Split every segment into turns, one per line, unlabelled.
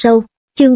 sâu. Chương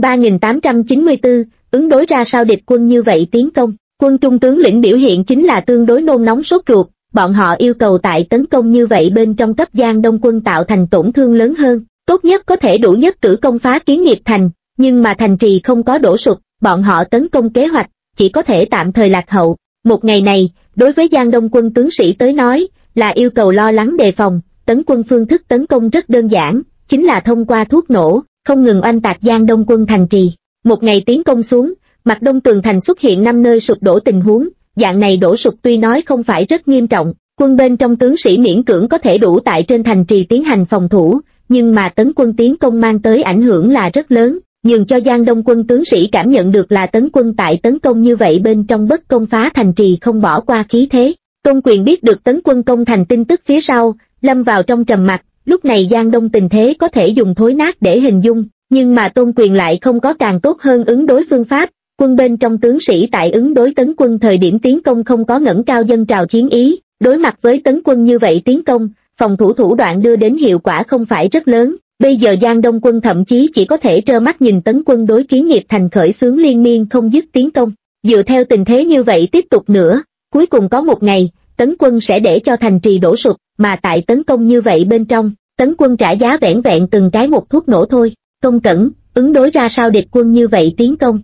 3894, ứng đối ra sao địch quân như vậy tiến công. Quân Trung tướng lĩnh biểu hiện chính là tương đối nôn nóng sốt ruột, bọn họ yêu cầu tại tấn công như vậy bên trong cấp Giang Đông quân tạo thành tổn thương lớn hơn, tốt nhất có thể đủ nhất cử công phá Kiến Nghiệp thành, nhưng mà thành trì không có đổ sụp, bọn họ tấn công kế hoạch chỉ có thể tạm thời lạc hậu. Một ngày này, đối với Giang Đông quân tướng sĩ tới nói, là yêu cầu lo lắng đề phòng. Tấn quân phương thức tấn công rất đơn giản, chính là thông qua thuốc nổ, không ngừng oanh tạc Giang Đông quân thành trì. Một ngày tiến công xuống, mặt đông tường thành xuất hiện 5 nơi sụp đổ tình huống, dạng này đổ sụp tuy nói không phải rất nghiêm trọng, quân bên trong tướng sĩ miễn cưỡng có thể đủ tại trên thành trì tiến hành phòng thủ, nhưng mà tấn quân tiến công mang tới ảnh hưởng là rất lớn, nhường cho Giang Đông quân tướng sĩ cảm nhận được là tấn quân tại tấn công như vậy bên trong bất công phá thành trì không bỏ qua khí thế. Tôn Quyền biết được tấn quân công thành tin tức phía sau, lâm vào trong trầm mặc. Lúc này Giang Đông tình thế có thể dùng thối nát để hình dung, nhưng mà Tôn Quyền lại không có càng tốt hơn ứng đối phương pháp. Quân bên trong tướng sĩ tại ứng đối tấn quân thời điểm tiến công không có ngẩng cao dân trào chiến ý, đối mặt với tấn quân như vậy tiến công, phòng thủ thủ đoạn đưa đến hiệu quả không phải rất lớn. Bây giờ Giang Đông quân thậm chí chỉ có thể trơ mắt nhìn tấn quân đối Kiến Nghiệp thành khởi xướng liên miên không dứt tiến công. Dựa theo tình thế như vậy tiếp tục nữa, cuối cùng có một ngày, tấn quân sẽ để cho thành trì đổ sụp, mà tại tấn công như vậy bên trong, tấn quân trả giá vẻn vẹn từng cái một thuốc nổ thôi. Công Cẩn, ứng đối ra sao địch quân như vậy tiến công?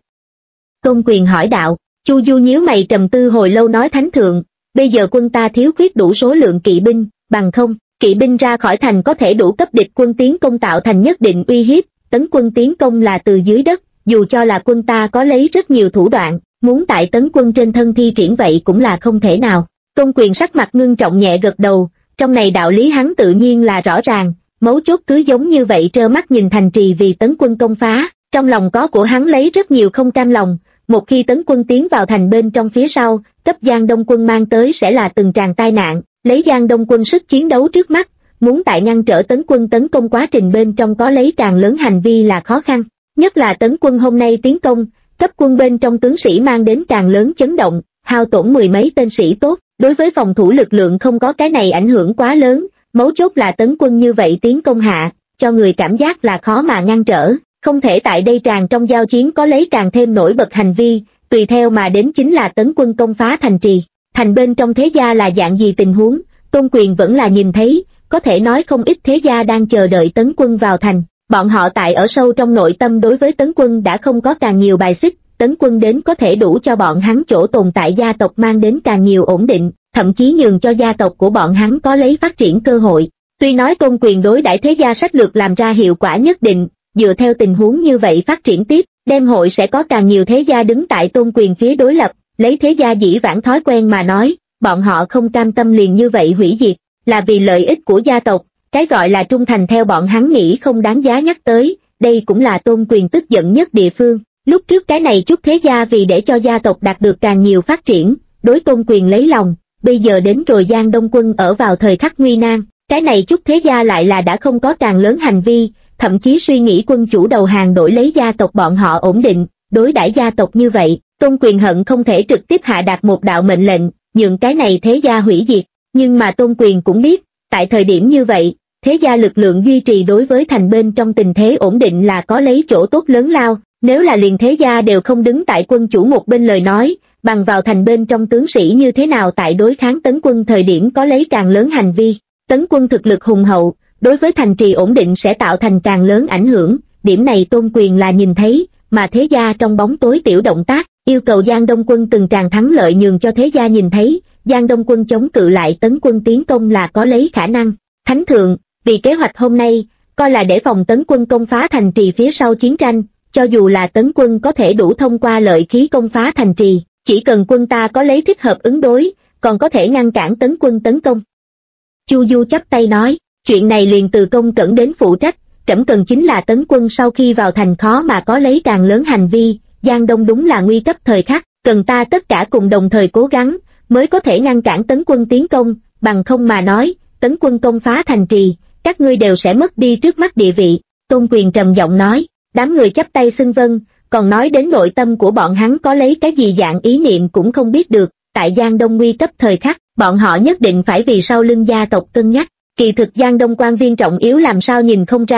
Tôn Quyền hỏi đạo. Chu Du nhíu mày trầm tư hồi lâu nói thánh thượng, bây giờ quân ta thiếu khuyết đủ số lượng kỵ binh, bằng không, kỵ binh ra khỏi thành có thể đủ cấp địch quân tiến công tạo thành nhất định uy hiếp, tấn quân tiến công là từ dưới đất, dù cho là quân ta có lấy rất nhiều thủ đoạn, muốn tại tấn quân trên thân thi triển vậy cũng là không thể nào. Tôn Quyền sắc mặt ngưng trọng nhẹ gật đầu, trong này đạo lý hắn tự nhiên là rõ ràng, mấu chốt cứ giống như vậy trơ mắt nhìn thành trì vì tấn quân công phá, trong lòng có của hắn lấy rất nhiều không cam lòng. Một khi tấn quân tiến vào thành bên trong phía sau, cấp Giang Đông quân mang tới sẽ là từng tràng tai nạn, lấy Giang Đông quân sức chiến đấu trước mắt, muốn tại ngăn trở tấn quân tấn công quá trình bên trong có lấy càng lớn hành vi là khó khăn, nhất là tấn quân hôm nay tiến công, cấp quân bên trong tướng sĩ mang đến càng lớn chấn động, hao tổn mười mấy tên sĩ tốt, đối với phòng thủ lực lượng không có cái này ảnh hưởng quá lớn, mấu chốt là tấn quân như vậy tiến công hạ, cho người cảm giác là khó mà ngăn trở. Không thể tại đây tràn trong giao chiến có lấy càng thêm nổi bật hành vi, tùy theo mà đến chính là tấn quân công phá thành trì. Thành bên trong thế gia là dạng gì tình huống, Tôn Quyền vẫn là nhìn thấy, có thể nói không ít thế gia đang chờ đợi tấn quân vào thành. Bọn họ tại ở sâu trong nội tâm đối với tấn quân đã không có càng nhiều bài xích, tấn quân đến có thể đủ cho bọn hắn chỗ tồn tại gia tộc mang đến càng nhiều ổn định, thậm chí nhường cho gia tộc của bọn hắn có lấy phát triển cơ hội. Tuy nói Tôn Quyền đối đãi thế gia sách lược làm ra hiệu quả nhất định, dựa theo tình huống như vậy phát triển tiếp, đêm hội sẽ có càng nhiều thế gia đứng tại Tôn Quyền phía đối lập, lấy thế gia dĩ vãng thói quen mà nói, bọn họ không cam tâm liền như vậy hủy diệt, là vì lợi ích của gia tộc, cái gọi là trung thành theo bọn hắn nghĩ không đáng giá nhắc tới, đây cũng là Tôn Quyền tức giận nhất địa phương. Lúc trước cái này chút thế gia vì để cho gia tộc đạt được càng nhiều phát triển, đối Tôn Quyền lấy lòng, bây giờ đến rồi Giang Đông quân ở vào thời khắc nguy nan, cái này chút thế gia lại là đã không có càng lớn hành vi, thậm chí suy nghĩ quân chủ đầu hàng đổi lấy gia tộc bọn họ ổn định, đối đãi gia tộc như vậy, Tôn Quyền hận không thể trực tiếp hạ đạt một đạo mệnh lệnh, nhượng cái này thế gia hủy diệt, nhưng mà Tôn Quyền cũng biết, tại thời điểm như vậy, thế gia lực lượng duy trì đối với thành bên trong tình thế ổn định là có lấy chỗ tốt lớn lao, nếu là liền thế gia đều không đứng tại quân chủ một bên lời nói, bằng vào thành bên trong tướng sĩ như thế nào tại đối kháng tấn quân thời điểm có lấy càng lớn hành vi, tấn quân thực lực hùng hậu, đối với thành trì ổn định sẽ tạo thành càng lớn ảnh hưởng, điểm này Tôn Quyền là nhìn thấy, mà thế gia trong bóng tối tiểu động tác, yêu cầu Giang Đông quân từng tràng thắng lợi nhường cho thế gia nhìn thấy, Giang Đông quân chống cự lại tấn quân tiến công là có lấy khả năng. Thánh thượng, vì kế hoạch hôm nay, coi là để phòng tấn quân công phá thành trì phía sau chiến tranh, cho dù là tấn quân có thể đủ thông qua lợi khí công phá thành trì, chỉ cần quân ta có lấy thích hợp ứng đối, còn có thể ngăn cản tấn quân tấn công. Chu Du chắp tay nói, chuyện này liền từ Công Cẩn đến phụ trách, trẫm cần chính là tấn quân sau khi vào thành khó mà có lấy càng lớn hành vi, Giang Đông đúng là nguy cấp thời khắc, cần ta tất cả cùng đồng thời cố gắng, mới có thể ngăn cản tấn quân tiến công, bằng không mà nói, tấn quân công phá thành trì, các ngươi đều sẽ mất đi trước mắt địa vị. Tôn Quyền trầm giọng nói, đám người chắp tay xưng vâng, còn nói đến nội tâm của bọn hắn có lấy cái gì dạng ý niệm cũng không biết được, tại Giang Đông nguy cấp thời khắc, bọn họ nhất định phải vì sau lưng gia tộc cân nhắc. Kỳ thực Giang Đông quan viên trọng yếu làm sao nhìn không ra,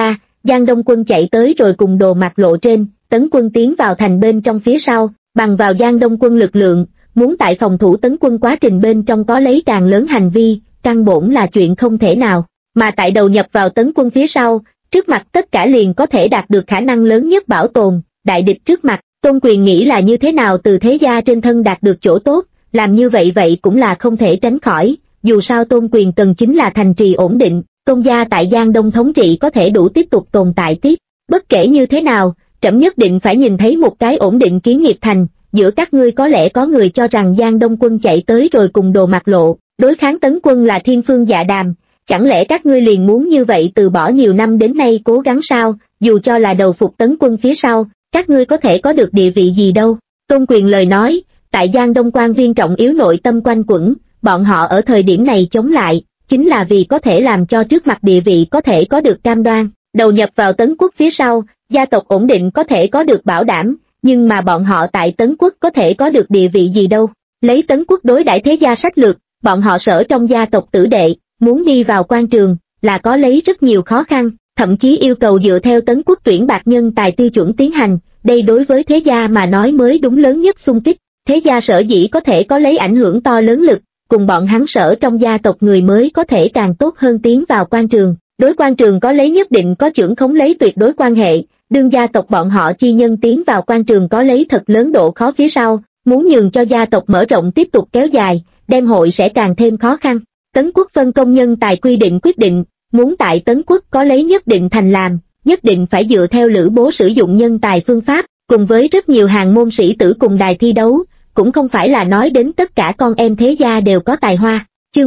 Giang Đông Quân chạy tới rồi cùng đồ mặt lộ trên, Tấn Quân tiến vào thành bên trong phía sau, bằng vào Giang Đông Quân lực lượng, muốn tại phòng thủ Tấn Quân quá trình bên trong có lấy càng lớn hành vi, căn bổn là chuyện không thể nào, mà tại đầu nhập vào Tấn Quân phía sau, trước mặt tất cả liền có thể đạt được khả năng lớn nhất bảo tồn, đại địch trước mặt, Tôn Quyền nghĩ là như thế nào từ thế gia trên thân đạt được chỗ tốt, làm như vậy cũng là không thể tránh khỏi, dù sao Tôn Quyền cần chính là thành trì ổn định, Tôn gia tại Giang Đông thống trị có thể đủ tiếp tục tồn tại tiếp, bất kể như thế nào, trẫm nhất định phải nhìn thấy một cái ổn định Kiến Nghiệp thành, giữa các ngươi có lẽ có người cho rằng Giang Đông Quân chạy tới rồi cùng đồ mặt lộ, đối kháng Tấn Quân là thiên phương dạ đàm, chẳng lẽ các ngươi liền muốn như vậy từ bỏ nhiều năm đến nay cố gắng sao, dù cho là đầu phục Tấn Quân phía sau, các ngươi có thể có được địa vị gì đâu. Tôn Quyền lời nói, tại Giang Đông quan viên trọng yếu nội tâm quanh quẩn, bọn họ ở thời điểm này chống lại, chính là vì có thể làm cho trước mặt địa vị có thể có được cam đoan, đầu nhập vào Tấn Quốc phía sau, gia tộc ổn định có thể có được bảo đảm, nhưng mà bọn họ tại Tấn Quốc có thể có được địa vị gì đâu. Lấy Tấn Quốc đối đãi thế gia sách lược, bọn họ sở trong gia tộc tử đệ, muốn đi vào quan trường, là có lấy rất nhiều khó khăn, thậm chí yêu cầu dựa theo Tấn Quốc tuyển bạt nhân tài tiêu chuẩn tiến hành, đây đối với thế gia mà nói mới đúng lớn nhất xung kích, thế gia sở dĩ có thể có lấy ảnh hưởng to lớn lực, cùng bọn hắn sở trong gia tộc người mới có thể càng tốt hơn tiến vào quan trường, đối quan trường có lấy nhất định có chưởng khống lấy tuyệt đối quan hệ, đương gia tộc bọn họ chi nhân tiến vào quan trường có lấy thật lớn độ khó phía sau, muốn nhường cho gia tộc mở rộng tiếp tục kéo dài, đem hội sẽ càng thêm khó khăn. Tấn Quốc phân công nhân tài quy định quyết định, muốn tại Tấn Quốc có lấy nhất định thành làm, nhất định phải dựa theo lữ bố sử dụng nhân tài phương pháp, cùng với rất nhiều hàng môn sĩ tử cùng đài thi đấu, cũng không phải là nói đến tất cả con em thế gia đều có tài hoa. Chương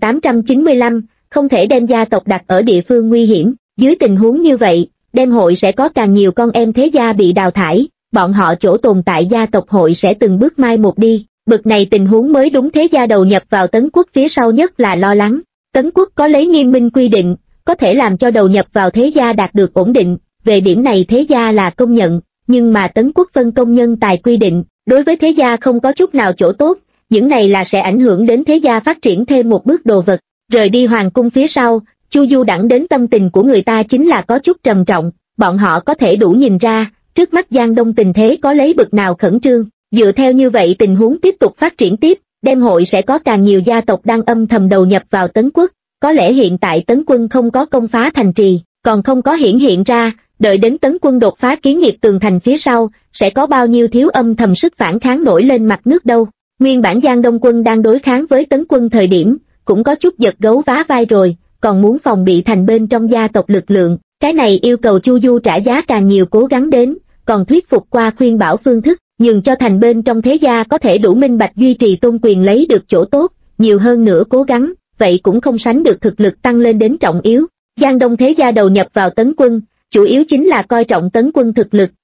3895, không thể đem gia tộc đặt ở địa phương nguy hiểm, dưới tình huống như vậy, đem hội sẽ có càng nhiều con em thế gia bị đào thải, bọn họ chỗ tồn tại gia tộc hội sẽ từng bước mai một đi, bực này tình huống mới đúng thế gia đầu nhập vào Tấn Quốc phía sau nhất là lo lắng. Tấn Quốc có lấy nghiêm minh quy định, có thể làm cho đầu nhập vào thế gia đạt được ổn định, về điểm này thế gia là công nhận, nhưng mà Tấn Quốc phân công nhân tài quy định, đối với thế gia không có chút nào chỗ tốt, những này là sẽ ảnh hưởng đến thế gia phát triển thêm một bước đồ vật. Rời đi hoàng cung phía sau, Chu Du đẳng đến tâm tình của người ta chính là có chút trầm trọng, bọn họ có thể đủ nhìn ra, trước mắt Giang Đông tình thế có lấy bực nào khẩn trương, dựa theo như vậy tình huống tiếp tục phát triển tiếp, đem hội sẽ có càng nhiều gia tộc đang âm thầm đầu nhập vào Tấn Quốc, có lẽ hiện tại Tấn Quân không có công phá thành trì, còn không có hiển hiện ra, đợi đến Tấn Quân đột phá Kiến Nghiệp tường thành phía sau, sẽ có bao nhiêu thiếu âm thầm sức phản kháng nổi lên mặt nước đâu. Nguyên bản Giang Đông Quân đang đối kháng với Tấn Quân thời điểm, cũng có chút giật gấu vá vai rồi, còn muốn phòng bị thành bên trong gia tộc lực lượng, cái này yêu cầu Chu Du trả giá càng nhiều cố gắng đến, còn thuyết phục qua khuyên bảo phương thức, nhường cho thành bên trong thế gia có thể đủ minh bạch duy trì Tôn Quyền lấy được chỗ tốt, nhiều hơn nữa cố gắng, vậy cũng không sánh được thực lực tăng lên đến trọng yếu. Giang Đông thế gia đầu nhập vào Tấn Quân, chủ yếu chính là coi trọng Tấn Quân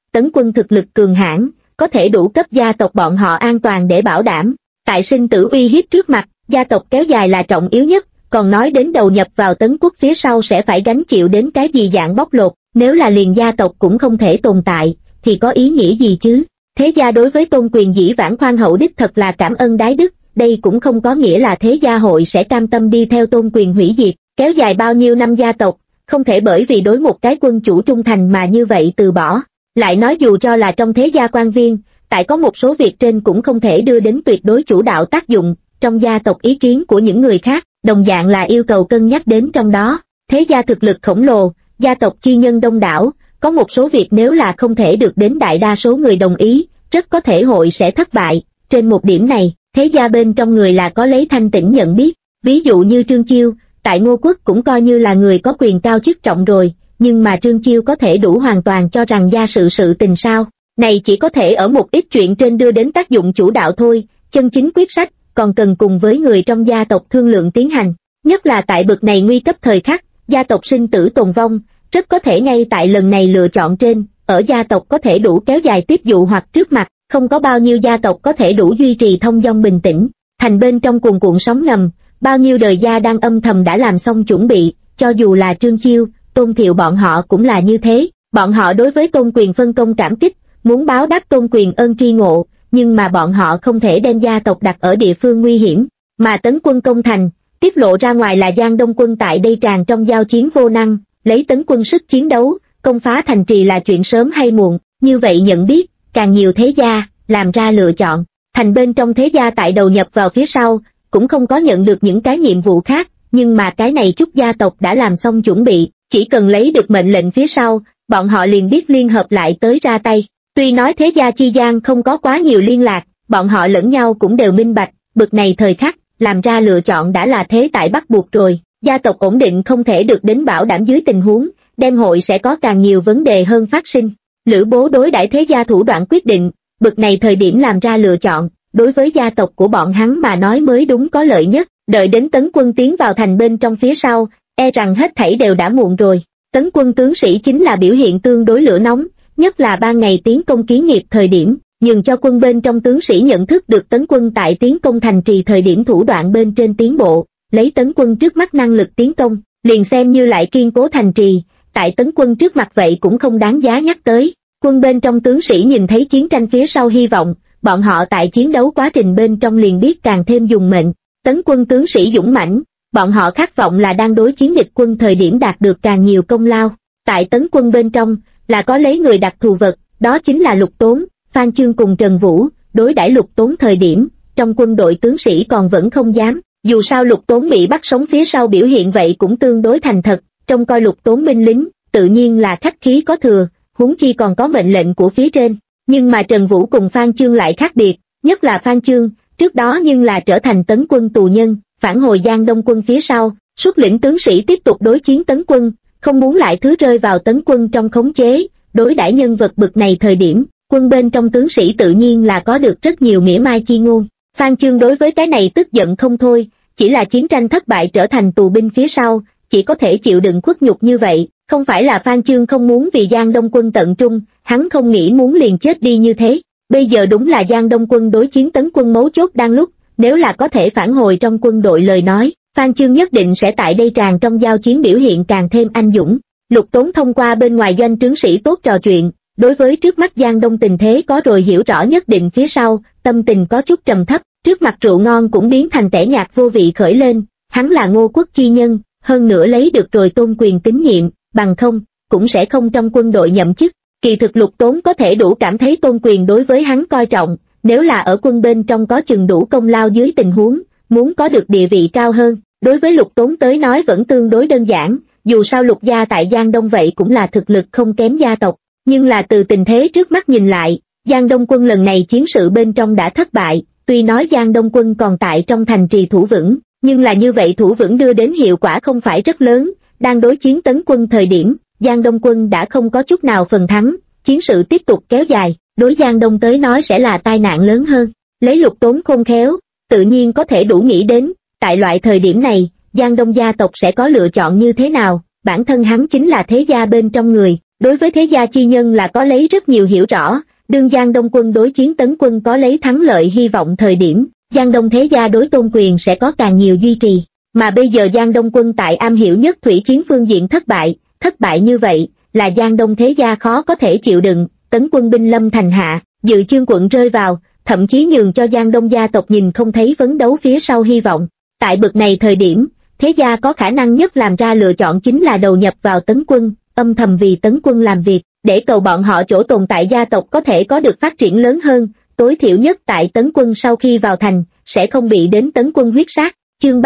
thực lực cường hãn, có thể đủ cấp gia tộc bọn họ an toàn để bảo đảm, tại sinh tử uy hiếp trước mặt, gia tộc kéo dài là trọng yếu nhất, còn nói đến đầu nhập vào Tấn Quốc phía sau sẽ phải gánh chịu đến cái gì dạng bóc lột, nếu là liền gia tộc cũng không thể tồn tại, thì có ý nghĩa gì chứ? Thế gia đối với Tôn Quyền dĩ vãng khoan hậu đích thật là cảm ơn đái đức, đây cũng không có nghĩa là thế gia hội sẽ cam tâm đi theo Tôn Quyền hủy diệt, kéo dài bao nhiêu năm gia tộc, không thể bởi vì đối một cái quân chủ trung thành mà như vậy từ bỏ. Lại nói dù cho là trong thế gia quan viên, tại có một số việc trên cũng không thể đưa đến tuyệt đối chủ đạo tác dụng, trong gia tộc ý kiến của những người khác, đồng dạng là yêu cầu cân nhắc đến trong đó. Thế gia thực lực khổng lồ, gia tộc chi nhân đông đảo, có một số việc nếu là không thể được đến đại đa số người đồng ý, rất có thể hội sẽ thất bại. Trên một điểm này, thế gia bên trong người là có lấy thanh tĩnh nhận biết, ví dụ như Trương Chiêu, tại Ngô Quốc cũng coi như là người có quyền cao chức trọng rồi, nhưng mà Trương Chiêu có thể đủ hoàn toàn cho rằng gia sự tình sao, này chỉ có thể ở một ít chuyện trên đưa đến tác dụng chủ đạo thôi, chân chính quyết sách, còn cần cùng với người trong gia tộc thương lượng tiến hành, nhất là tại bực này nguy cấp thời khắc, gia tộc sinh tử tồn vong, rất có thể ngay tại lần này lựa chọn trên, ở gia tộc có thể đủ kéo dài tiếp dụ hoặc trước mặt, không có bao nhiêu gia tộc có thể đủ duy trì thông dong bình tĩnh, thành bên trong cuồn cuộn sóng ngầm, bao nhiêu đời gia đang âm thầm đã làm xong chuẩn bị, cho dù là Trương Chiêu, Tôn Thiệu bọn họ cũng là như thế, bọn họ đối với Tôn Quyền phân công cảm kích, muốn báo đáp Tôn Quyền ơn tri ngộ, nhưng mà bọn họ không thể đem gia tộc đặt ở địa phương nguy hiểm, mà Tấn Quân công thành, tiết lộ ra ngoài là Giang Đông Quân tại đây tràn trong giao chiến vô năng, lấy Tấn Quân sức chiến đấu, công phá thành trì là chuyện sớm hay muộn, như vậy nhận biết, càng nhiều thế gia, làm ra lựa chọn. Thành bên trong thế gia tại đầu nhập vào phía sau, cũng không có nhận được những cái nhiệm vụ khác, nhưng mà cái này chút gia tộc đã làm xong chuẩn bị, chỉ cần lấy được mệnh lệnh phía sau, bọn họ liền biết liên hợp lại tới ra tay. Tuy nói thế gia chi gian không có quá nhiều liên lạc, bọn họ lẫn nhau cũng đều minh bạch, bực này thời khắc, làm ra lựa chọn đã là thế tại bắt buộc rồi. Gia tộc ổn định không thể được đến bảo đảm dưới tình huống, đem hội sẽ có càng nhiều vấn đề hơn phát sinh. Lữ Bố đối đãi thế gia thủ đoạn quyết định, bực này thời điểm làm ra lựa chọn, đối với gia tộc của bọn hắn mà nói mới đúng có lợi nhất. Đợi đến tấn quân tiến vào thành bên trong phía sau, e rằng hết thảy đều đã muộn rồi. Tấn quân tướng sĩ chính là biểu hiện tương đối lửa nóng, nhất là ban ngày tiến công kiến nghiệp thời điểm, nhường cho quân bên trong tướng sĩ nhận thức được tấn quân tại tiến công thành trì thời điểm thủ đoạn bên trên tiến bộ, lấy tấn quân trước mắt năng lực tiến công, liền xem như lại kiên cố thành trì, tại tấn quân trước mặt vậy cũng không đáng giá nhắc tới. Quân bên trong tướng sĩ nhìn thấy chiến tranh phía sau hy vọng, bọn họ tại chiến đấu quá trình bên trong liền biết càng thêm dùng mệnh. Tấn quân tướng sĩ dũng mãnh, bọn họ khát vọng là đang đối chiến địch quân thời điểm đạt được càng nhiều công lao. Tại tấn quân bên trong, là có lấy người đặc thù vật, đó chính là Lục Tốn, Phan Chương cùng Trần Vũ. Đối đãi Lục Tốn thời điểm, trong quân đội tướng sĩ còn vẫn không dám, dù sao Lục Tốn bị bắt sống phía sau biểu hiện vậy cũng tương đối thành thật, trông coi Lục Tốn binh lính, tự nhiên là khách khí có thừa, huống chi còn có mệnh lệnh của phía trên. Nhưng mà Trần Vũ cùng Phan Chương lại khác biệt, nhất là Phan Chương, trước đó nhưng là trở thành tấn quân tù nhân, phản hồi Giang Đông quân phía sau, xuất lĩnh tướng sĩ tiếp tục đối chiến tấn quân, không muốn lại thứ rơi vào tấn quân trong khống chế. Đối đãi nhân vật bực này thời điểm, quân bên trong tướng sĩ tự nhiên là có được rất nhiều mỉa mai chi ngôn. Phan Chương đối với cái này tức giận không thôi, chỉ là chiến tranh thất bại trở thành tù binh phía sau, chỉ có thể chịu đựng khuất nhục như vậy. Không phải là Phan Chương không muốn vì Giang Đông quân tận trung, hắn không nghĩ muốn liền chết đi như thế. Bây giờ đúng là Giang Đông quân đối chiến tấn quân mấu chốt đang lúc, nếu là có thể phản hồi trong quân đội lời nói, Phan Chương nhất định sẽ tại đây tràn trong giao chiến biểu hiện càng thêm anh dũng. Lục Tốn thông qua bên ngoài doanh trướng sĩ tốt trò chuyện, đối với trước mắt Giang Đông tình thế có rồi hiểu rõ nhất định phía sau, tâm tình có chút trầm thấp, trước mặt rượu ngon cũng biến thành tẻ nhạt vô vị khởi lên, hắn là Ngô quốc chi nhân, hơn nữa lấy được rồi tôn quyền tín nhiệm, bằng không, cũng sẽ không trong quân đội nhậm chức. Kỳ thực Lục Tốn có thể đủ cảm thấy tôn quyền đối với hắn coi trọng, nếu là ở quân bên trong có chừng đủ công lao dưới tình huống, muốn có được địa vị cao hơn, đối với Lục Tốn tới nói vẫn tương đối đơn giản, dù sao Lục gia tại Giang Đông vậy cũng là thực lực không kém gia tộc, nhưng là từ tình thế trước mắt nhìn lại, Giang Đông quân lần này chiến sự bên trong đã thất bại, tuy nói Giang Đông quân còn tại trong thành trì thủ vững, nhưng là như vậy thủ vững đưa đến hiệu quả không phải rất lớn, đang đối chiến tấn quân thời điểm, Giang Đông quân đã không có chút nào phần thắng, chiến sự tiếp tục kéo dài, đối Giang Đông tới nói sẽ là tai nạn lớn hơn. Lấy Lục Tốn khôn khéo, tự nhiên có thể đủ nghĩ đến, tại loại thời điểm này, Giang Đông gia tộc sẽ có lựa chọn như thế nào, bản thân hắn chính là thế gia bên trong người, đối với thế gia chi nhân là có lấy rất nhiều hiểu rõ, đương Giang Đông quân đối chiến tấn quân có lấy thắng lợi hy vọng thời điểm, Giang Đông thế gia đối tôn quyền sẽ có càng nhiều duy trì, mà bây giờ Giang Đông quân tại am hiểu nhất thủy chiến phương diện thất bại như vậy, là Giang Đông thế gia khó có thể chịu đựng, tấn quân binh lâm thành hạ, Dự Chương quận rơi vào, thậm chí nhường cho Giang Đông gia tộc nhìn không thấy vấn đấu phía sau hy vọng. Tại bực này thời điểm, thế gia có khả năng nhất làm ra lựa chọn chính là đầu nhập vào tấn quân, âm thầm vì tấn quân làm việc, để cầu bọn họ chỗ tồn tại gia tộc có thể có được phát triển lớn hơn, tối thiểu nhất tại tấn quân sau khi vào thành, sẽ không bị đến tấn quân huyết sát. Chương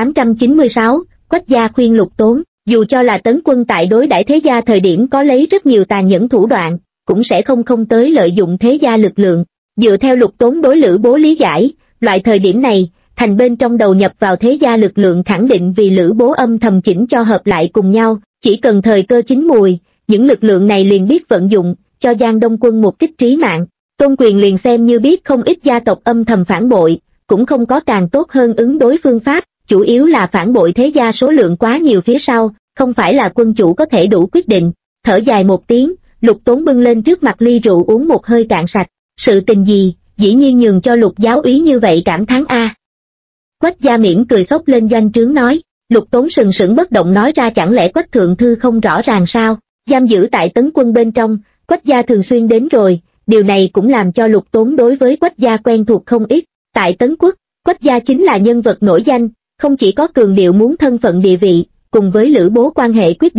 3896, Quách gia khuyên Lục Tốn, dù cho là tấn quân tại đối đãi thế gia thời điểm có lấy rất nhiều tàn nhẫn thủ đoạn, cũng sẽ không tới lợi dụng thế gia lực lượng. Dựa theo Lục Tốn đối Lữ Bố lý giải, loại thời điểm này, thành bên trong đầu nhập vào thế gia lực lượng khẳng định vì Lữ Bố âm thầm chỉnh cho hợp lại cùng nhau, chỉ cần thời cơ chín mùi, những lực lượng này liền biết vận dụng, cho Giang Đông quân một kích trí mạng. Tôn quyền liền xem như biết không ít gia tộc âm thầm phản bội, cũng không có càng tốt hơn ứng đối phương pháp, chủ yếu là phản bội thế gia số lượng quá nhiều phía sau, không phải là quân chủ có thể đủ quyết định. Thở dài một tiếng, Lục Tốn bưng lên trước mặt ly rượu uống một hơi cạn sạch, sự tình gì, dĩ nhiên nhường cho Lục giáo úy như vậy cảm thán a. Quách gia mỉm cười xốc lên doanh trướng nói, Lục Tốn sừng sững bất động nói ra chẳng lẽ Quách thượng thư không rõ ràng sao, giam giữ tại tấn quân bên trong, Quách gia thường xuyên đến rồi, điều này cũng làm cho Lục Tốn đối với Quách gia quen thuộc không ít. Tại Tấn Quốc, Quách gia chính là nhân vật nổi danh, không chỉ có cường điệu muốn thân phận địa vị, cùng với Lữ Bố quan hệ quyết định,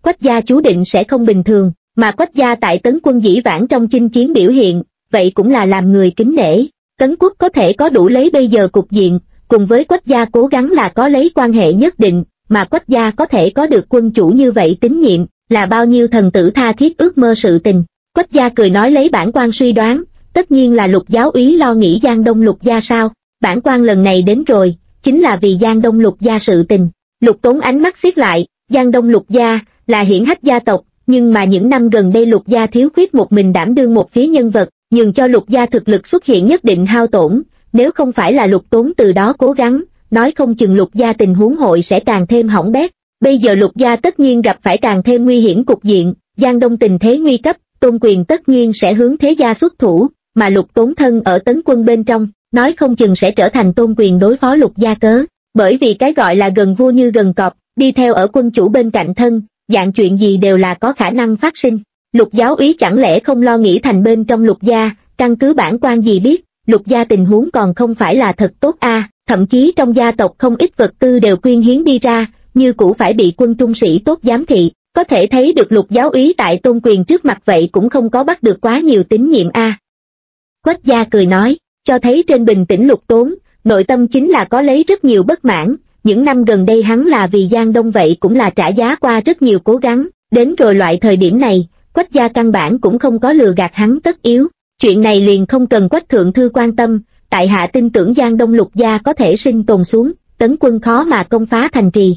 Quách gia chú định sẽ không bình thường, mà Quách gia tại Tấn Quân dĩ vãng trong chinh chiến biểu hiện, vậy cũng là làm người kính nể. Tấn Quốc có thể có đủ lấy bây giờ cục diện, cùng với Quách gia cố gắng là có lấy quan hệ nhất định, mà Quách gia có thể có được quân chủ như vậy tín nhiệm, là bao nhiêu thần tử tha thiết ước mơ sự tình. Quách gia cười nói lấy bản quan suy đoán, tất nhiên là Lục giáo úy lo nghĩ Giang Đông Lục gia sao, bản quan lần này đến rồi, chính là vì Giang Đông Lục gia sự tình. Lục Tốn ánh mắt xiết lại, Giang Đông Lục gia là hiển hách gia tộc, nhưng mà những năm gần đây Lục gia thiếu khuyết một mình đảm đương một phía nhân vật, nhường cho Lục gia thực lực xuất hiện nhất định hao tổn, nếu không phải là Lục Tốn từ đó cố gắng, nói không chừng Lục gia tình huống hội sẽ càng thêm hỏng bét. Bây giờ Lục gia tất nhiên gặp phải càng thêm nguy hiểm cục diện, Giang Đông tình thế nguy cấp, Tôn Quyền tất nhiên sẽ hướng thế gia xuất thủ, mà Lục Tốn thân ở Tấn Quân bên trong, nói không chừng sẽ trở thành Tôn Quyền đối phó Lục gia cớ. Bởi vì cái gọi là gần vua như gần cọp, đi theo ở quân chủ bên cạnh thân, dạng chuyện gì đều là có khả năng phát sinh. Lục giáo úy chẳng lẽ không lo nghĩ thành bên trong Lục gia, căn cứ bản quan gì biết, Lục gia tình huống còn không phải là thật tốt a, thậm chí trong gia tộc không ít vật tư đều quyên hiến đi ra, như cũ phải bị quân trung sĩ tốt giám thị, có thể thấy được Lục giáo úy tại Tôn Quyền trước mặt vậy cũng không có bắt được quá nhiều tín nhiệm a. Quách gia cười nói, cho thấy trên bình tĩnh Lục Tốn, nội tâm chính là có lấy rất nhiều bất mãn, những năm gần đây hắn là vì Giang Đông vậy cũng là trả giá qua rất nhiều cố gắng, đến rồi loại thời điểm này, Quách gia căn bản cũng không có lừa gạt hắn tất yếu, chuyện này liền không cần Quách thượng thư quan tâm, tại hạ tin tưởng Giang Đông Lục gia có thể sinh tồn xuống, Tấn Quân khó mà công phá thành trì.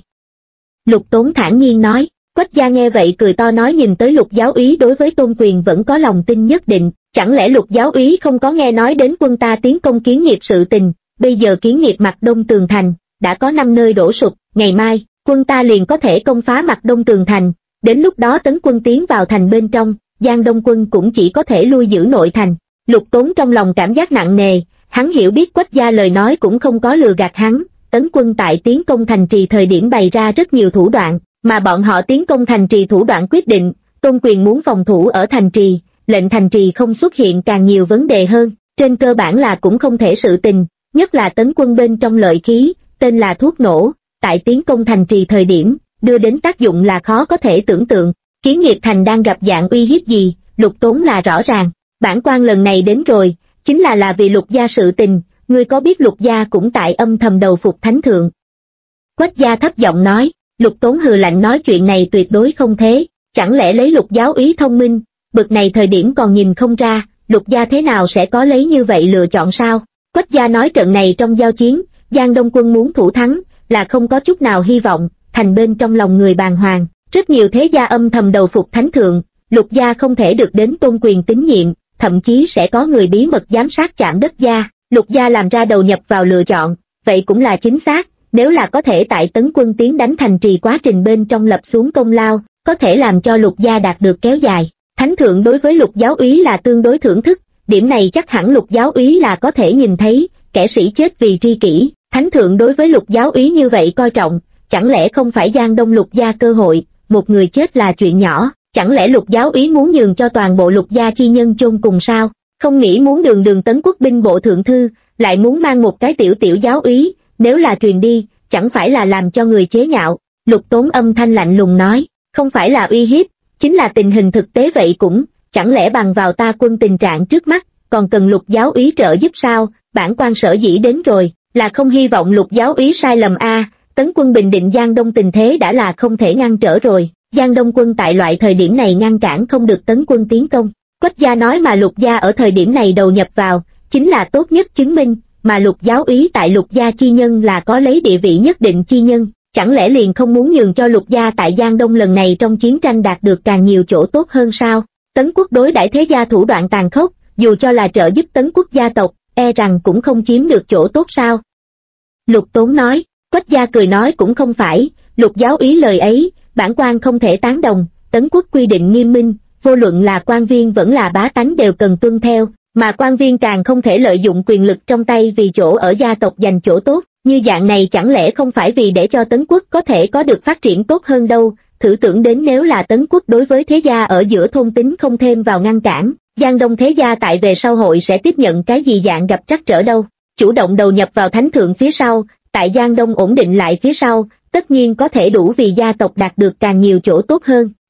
Lục Tốn thản nhiên nói, Quách gia nghe vậy cười to nói nhìn tới Lục giáo úy đối với Tôn Quyền vẫn có lòng tin nhất định, chẳng lẽ Lục giáo úy không có nghe nói đến quân ta tiến công Kiến Nghiệp sự tình, bây giờ Kiến Nghiệp mặt đông tường thành, đã có 5 nơi đổ sụp, ngày mai, quân ta liền có thể công phá mặt đông tường thành, đến lúc đó Tấn Quân tiến vào thành bên trong, Giang Đông quân cũng chỉ có thể lui giữ nội thành. Lục Tốn trong lòng cảm giác nặng nề, hắn hiểu biết Quách gia lời nói cũng không có lừa gạt hắn, Tấn Quân tại tiến công thành trì thời điểm bày ra rất nhiều thủ đoạn, mà bọn họ tiến công thành trì thủ đoạn quyết định, Tôn Quyền muốn phòng thủ ở thành trì, lệnh thành trì không xuất hiện càng nhiều vấn đề hơn, trên cơ bản là cũng không thể sự tình, nhất là Tấn Quân bên trong lợi khí, tên là thuốc nổ, tại tiến công thành trì thời điểm, đưa đến tác dụng là khó có thể tưởng tượng. Kiến Nghiệp thành đang gặp dạng uy hiếp gì, Lục Tốn là rõ ràng, bản quan lần này đến rồi, chính là vì Lục gia sự tình, ngươi có biết Lục gia cũng tại âm thầm đầu phục thánh thượng. Quách gia thấp giọng nói, Lục Tốn hừ lạnh nói chuyện này tuyệt đối không thế, chẳng lẽ lấy Lục giáo úy thông minh, bực này thời điểm còn nhìn không ra, Lục gia thế nào sẽ có lấy như vậy lựa chọn sao? Quách gia nói trận này trong giao chiến, Giang Đông quân muốn thủ thắng, là không có chút nào hy vọng, thành bên trong lòng người bàng hoàng, rất nhiều thế gia âm thầm đầu phục thánh thượng, Lục gia không thể được đến Tôn Quyền tín nhiệm, thậm chí sẽ có người bí mật giám sát chạm đất gia, Lục gia làm ra đầu nhập vào lựa chọn, vậy cũng là chính xác, nếu là có thể tại Tấn Quân tiến đánh thành trì quá trình bên trong lập xuống công lao, có thể làm cho Lục gia đạt được kéo dài. Thánh thượng đối với Lục giáo úy là tương đối thưởng thức, điểm này chắc hẳn Lục giáo úy là có thể nhìn thấy, kẻ sĩ chết vì tri kỷ, Thánh thượng đối với Lục giáo úy như vậy coi trọng, chẳng lẽ không phải Giang Đông Lục gia cơ hội, một người chết là chuyện nhỏ, chẳng lẽ Lục giáo úy muốn nhường cho toàn bộ Lục gia chi nhân chôn cùng sao? Không nghĩ muốn đường Tấn Quốc binh bộ thượng thư, lại muốn mang một cái tiểu giáo úy, nếu là truyền đi, chẳng phải là làm cho người chế nhạo. Lục Tốn âm thanh lạnh lùng nói, không phải là uy hiếp, chính là tình hình thực tế vậy cũng, chẳng lẽ bằng vào ta quân tình trạng trước mắt, còn cần Lục giáo úy trợ giúp sao? Bản quan sở dĩ đến rồi, là không hy vọng Lục giáo úy sai lầm a. Tấn quân bình định Giang Đông tình thế đã là không thể ngăn trở rồi, Giang Đông quân tại loại thời điểm này ngăn cản không được Tấn quân tiến công. Quách gia nói mà Lục gia ở thời điểm này đầu nhập vào, chính là tốt nhất chứng minh, mà Lục giáo úy tại Lục gia chi nhân là có lấy địa vị nhất định chi nhân, chẳng lẽ liền không muốn nhường cho Lục gia tại Giang Đông lần này trong chiến tranh đạt được càng nhiều chỗ tốt hơn sao? Tấn quốc đối đãi thế gia thủ đoạn tàn khốc, dù cho là trợ giúp Tấn quốc gia tộc, e rằng cũng không chiếm được chỗ tốt sao? Lục Tốn nói. Quách gia cười nói cũng không phải, Lục giáo úy lời ấy, bản quan không thể tán đồng, Tấn quốc quy định nghiêm minh, vô luận là quan viên vẫn là bá tánh đều cần tuân theo, mà quan viên càng không thể lợi dụng quyền lực trong tay vì chỗ ở gia tộc giành chỗ tốt, như dạng này chẳng lẽ không phải vì để cho Tấn quốc có thể có được phát triển tốt hơn đâu, thử tưởng đến nếu là Tấn quốc đối với thế gia ở giữa thôn tính không thêm vào ngăn cản, Giang Đông thế gia tại về sau hội sẽ tiếp nhận cái gì dạng gặp trắc trở đâu, chủ động đầu nhập vào thánh thượng phía sau, tại Giang Đông ổn định lại phía sau, tất nhiên có thể đủ vì gia tộc đạt được càng nhiều chỗ tốt hơn,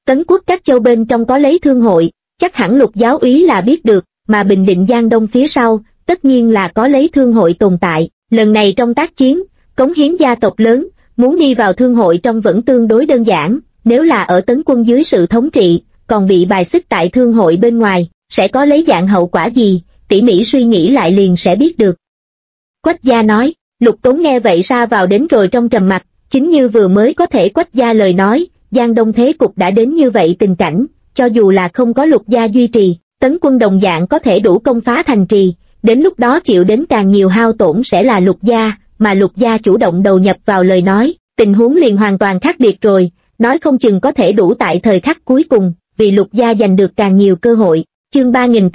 Tấn quốc các châu bên trong có lấy thương hội, chắc hẳn Lục giáo úy là biết được, mà Bình Định Giang Đông phía sau, tất nhiên là có lấy thương hội tồn tại. Lần này trong tác chiến, cống hiến gia tộc lớn, muốn đi vào thương hội trong vẫn tương đối đơn giản, nếu là ở Tấn quân dưới sự thống trị, còn bị bài xích tại thương hội bên ngoài, sẽ có lấy dạng hậu quả gì, tỉ mỉ suy nghĩ lại liền sẽ biết được. Quách gia nói, Lục Tốn nghe vậy sa vào đến rồi trong trầm mặc, chính như vừa mới có thể Quách gia lời nói, Giang Đông thế cục đã đến như vậy tình cảnh, cho dù là không có Lục gia duy trì, Tấn quân đồng dạng có thể đủ công phá thành trì, đến lúc đó chịu đến càng nhiều hao tổn sẽ là Lục gia, mà Lục gia chủ động đầu nhập vào lời nói, tình huống liền hoàn toàn khác biệt rồi, nói không chừng có thể đủ tại thời khắc cuối cùng, vì Lục gia giành được càng nhiều cơ hội. Chương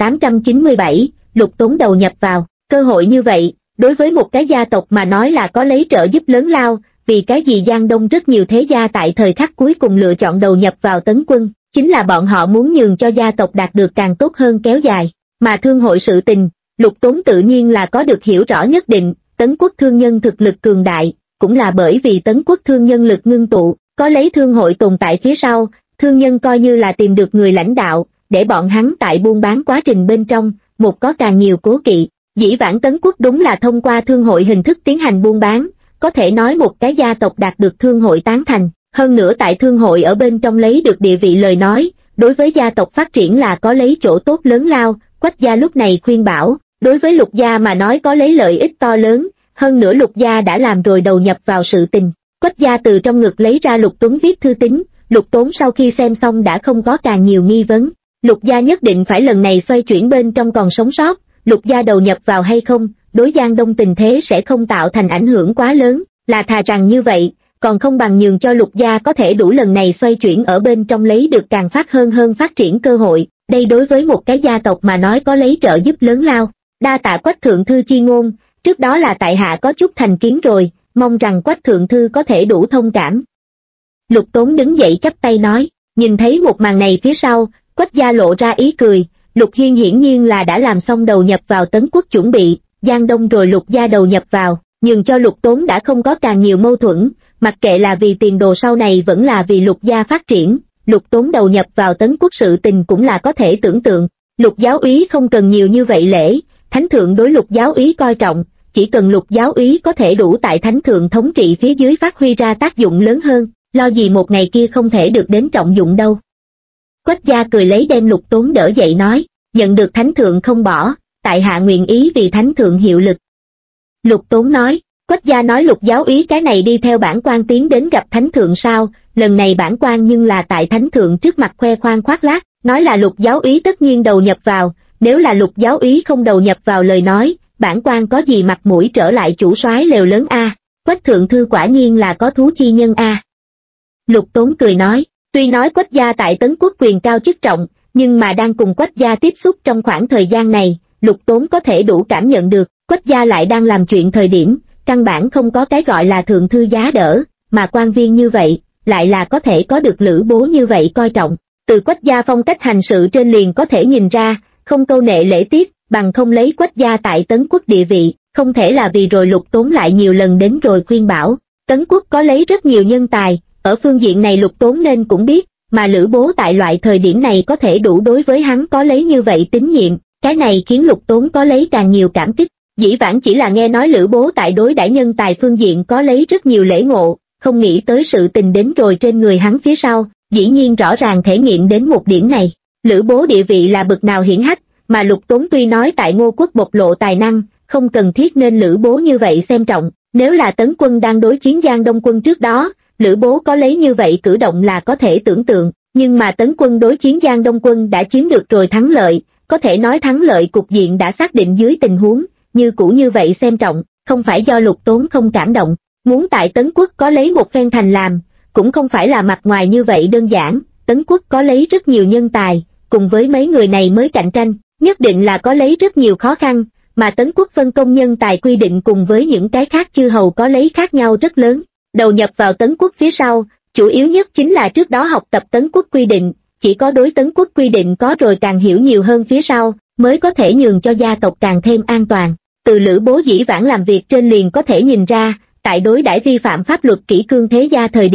3897, Lục Tốn đầu nhập vào, cơ hội như vậy, đối với một cái gia tộc mà nói là có lấy trợ giúp lớn lao, vì cái gì Giang Đông rất nhiều thế gia tại thời khắc cuối cùng lựa chọn đầu nhập vào Tấn quân, chính là bọn họ muốn nhường cho gia tộc đạt được càng tốt hơn kéo dài, mà thương hội sự tình, Lục Tốn tự nhiên là có được hiểu rõ nhất định, Tấn quốc thương nhân thực lực cường đại, cũng là bởi vì Tấn quốc thương nhân lực ngưng tụ, có lấy thương hội tồn tại phía sau, thương nhân coi như là tìm được người lãnh đạo, để bọn hắn tại buôn bán quá trình bên trong, một có càng nhiều cố kỵ. Dĩ vãng Tấn quốc đúng là thông qua thương hội hình thức tiến hành buôn bán, có thể nói một cái gia tộc đạt được thương hội tán thành, hơn nữa tại thương hội ở bên trong lấy được địa vị lời nói, đối với gia tộc phát triển là có lấy chỗ tốt lớn lao. Quách gia lúc này khuyên bảo, đối với Lục gia mà nói có lấy lợi ích to lớn, hơn nữa Lục gia đã làm rồi đầu nhập vào sự tình. Quách gia từ trong ngực lấy ra Lục Tuấn viết thư tín, Lục Tốn sau khi xem xong đã không có càng nhiều nghi vấn. Lục gia nhất định phải lần này xoay chuyển bên trong còn sống sót, Lục gia đầu nhập vào hay không, đối Giang Đông tình thế sẽ không tạo thành ảnh hưởng quá lớn, là thà rằng như vậy, còn không bằng nhường cho Lục gia có thể đủ lần này xoay chuyển ở bên trong lấy được càng phát hơn phát triển cơ hội, đây đối với một cái gia tộc mà nói có lấy trợ giúp lớn lao. Đa tạ Quách thượng thư chi ngôn, trước đó là tại hạ có chút thành kiến rồi, mong rằng Quách thượng thư có thể đủ thông cảm. Lục Tốn đứng dậy chắp tay nói, nhìn thấy một màn này phía sau, Quách gia lộ ra ý cười, Lục Hiên hiển nhiên là đã làm xong đầu nhập vào Tấn quốc chuẩn bị, Giang Đông rồi Lục gia đầu nhập vào, nhưng cho Lục Tốn đã không có càng nhiều mâu thuẫn, mặc kệ là vì tiền đồ sau này vẫn là vì Lục gia phát triển, Lục Tốn đầu nhập vào Tấn quốc sự tình cũng là có thể tưởng tượng. Lục giáo úy không cần nhiều như vậy lễ, Thánh thượng đối Lục giáo úy coi trọng, chỉ cần Lục giáo úy có thể đủ tại Thánh thượng thống trị phía dưới phát huy ra tác dụng lớn hơn, lo gì một ngày kia không thể được đến trọng dụng đâu. Quách gia cười lấy đem Lục Tốn đỡ dậy nói, nhận được Thánh thượng không bỏ, tại hạ nguyện ý vì Thánh thượng hiệu lực. Lục Tốn nói, Quách gia nói Lục giáo úy cái này đi theo bản quan tiến đến gặp Thánh thượng sao, lần này bản quan nhưng là tại Thánh thượng trước mặt khoe khoang khoác lác, nói là Lục giáo úy tất nhiên đầu nhập vào, nếu là Lục giáo úy không đầu nhập vào lời nói, bản quan có gì mặt mũi trở lại chủ soái lều lớn a. Quách thượng thư quả nhiên là có thú chi nhân a. Lục Tốn cười nói, tuy nói Quách gia tại Tấn quốc quyền cao chức trọng, nhưng mà đang cùng Quách gia tiếp xúc trong khoảng thời gian này, Lục Tốn có thể đủ cảm nhận được, Quách gia lại đang làm chuyện thời điểm, căn bản không có cái gọi là thượng thư giá đỡ, mà quan viên như vậy, lại là có thể có được Lữ Bố như vậy coi trọng. Từ Quách gia phong cách hành sự trên liền có thể nhìn ra, không câu nệ lễ tiết, bằng không lấy Quách gia tại Tấn quốc địa vị, không thể là vì rồi Lục Tốn lại nhiều lần đến rồi khuyên bảo. Tấn quốc có lấy rất nhiều nhân tài, ở phương diện này Lục Tốn nên cũng biết, mà Lữ Bố tại loại thời điểm này có thể đủ đối với hắn có lấy như vậy tín nhiệm, cái này khiến Lục Tốn có lấy càng nhiều cảm kích. Dĩ vãng chỉ là nghe nói Lữ Bố tại đối đãi nhân tài phương diện có lấy rất nhiều lễ ngộ, không nghĩ tới sự tình đến rồi trên người hắn phía sau, dĩ nhiên rõ ràng thể nghiệm đến một điểm này. Lữ Bố địa vị là bậc nào hiển hách, mà Lục Tốn tuy nói tại Ngô quốc bộc lộ tài năng, không cần thiết nên Lữ Bố như vậy xem trọng. Nếu là Tấn quân đang đối chiến Giang Đông quân trước đó, Lữ Bố có lấy như vậy cử động là có thể tưởng tượng, nhưng mà Tấn quân đối chiến Giang Đông quân đã chiếm được rồi thắng lợi, có thể nói thắng lợi cục diện đã xác định dưới tình huống, như cũ như vậy xem trọng, không phải do Lục Tốn không cảm động, muốn tại Tấn quốc có lấy một phen thành làm, cũng không phải là mặt ngoài như vậy đơn giản, Tấn quốc có lấy rất nhiều nhân tài, cùng với mấy người này mới cạnh tranh, nhất định là có lấy rất nhiều khó khăn, mà Tấn quốc phân công nhân tài quy định cùng với những cái khác chư hầu có lấy khác nhau rất lớn. Đầu nhập vào Tấn quốc phía sau, chủ yếu nhất chính là trước đó học tập Tấn quốc quy định, chỉ có đối Tấn quốc quy định có rồi càng hiểu nhiều hơn phía sau, mới có thể nhường cho gia tộc càng thêm an toàn. Từ Lữ Bố dĩ vãng làm việc trên liền có thể nhìn ra, tại đối đãi vi phạm pháp luật kỷ cương thế gia thời điểm,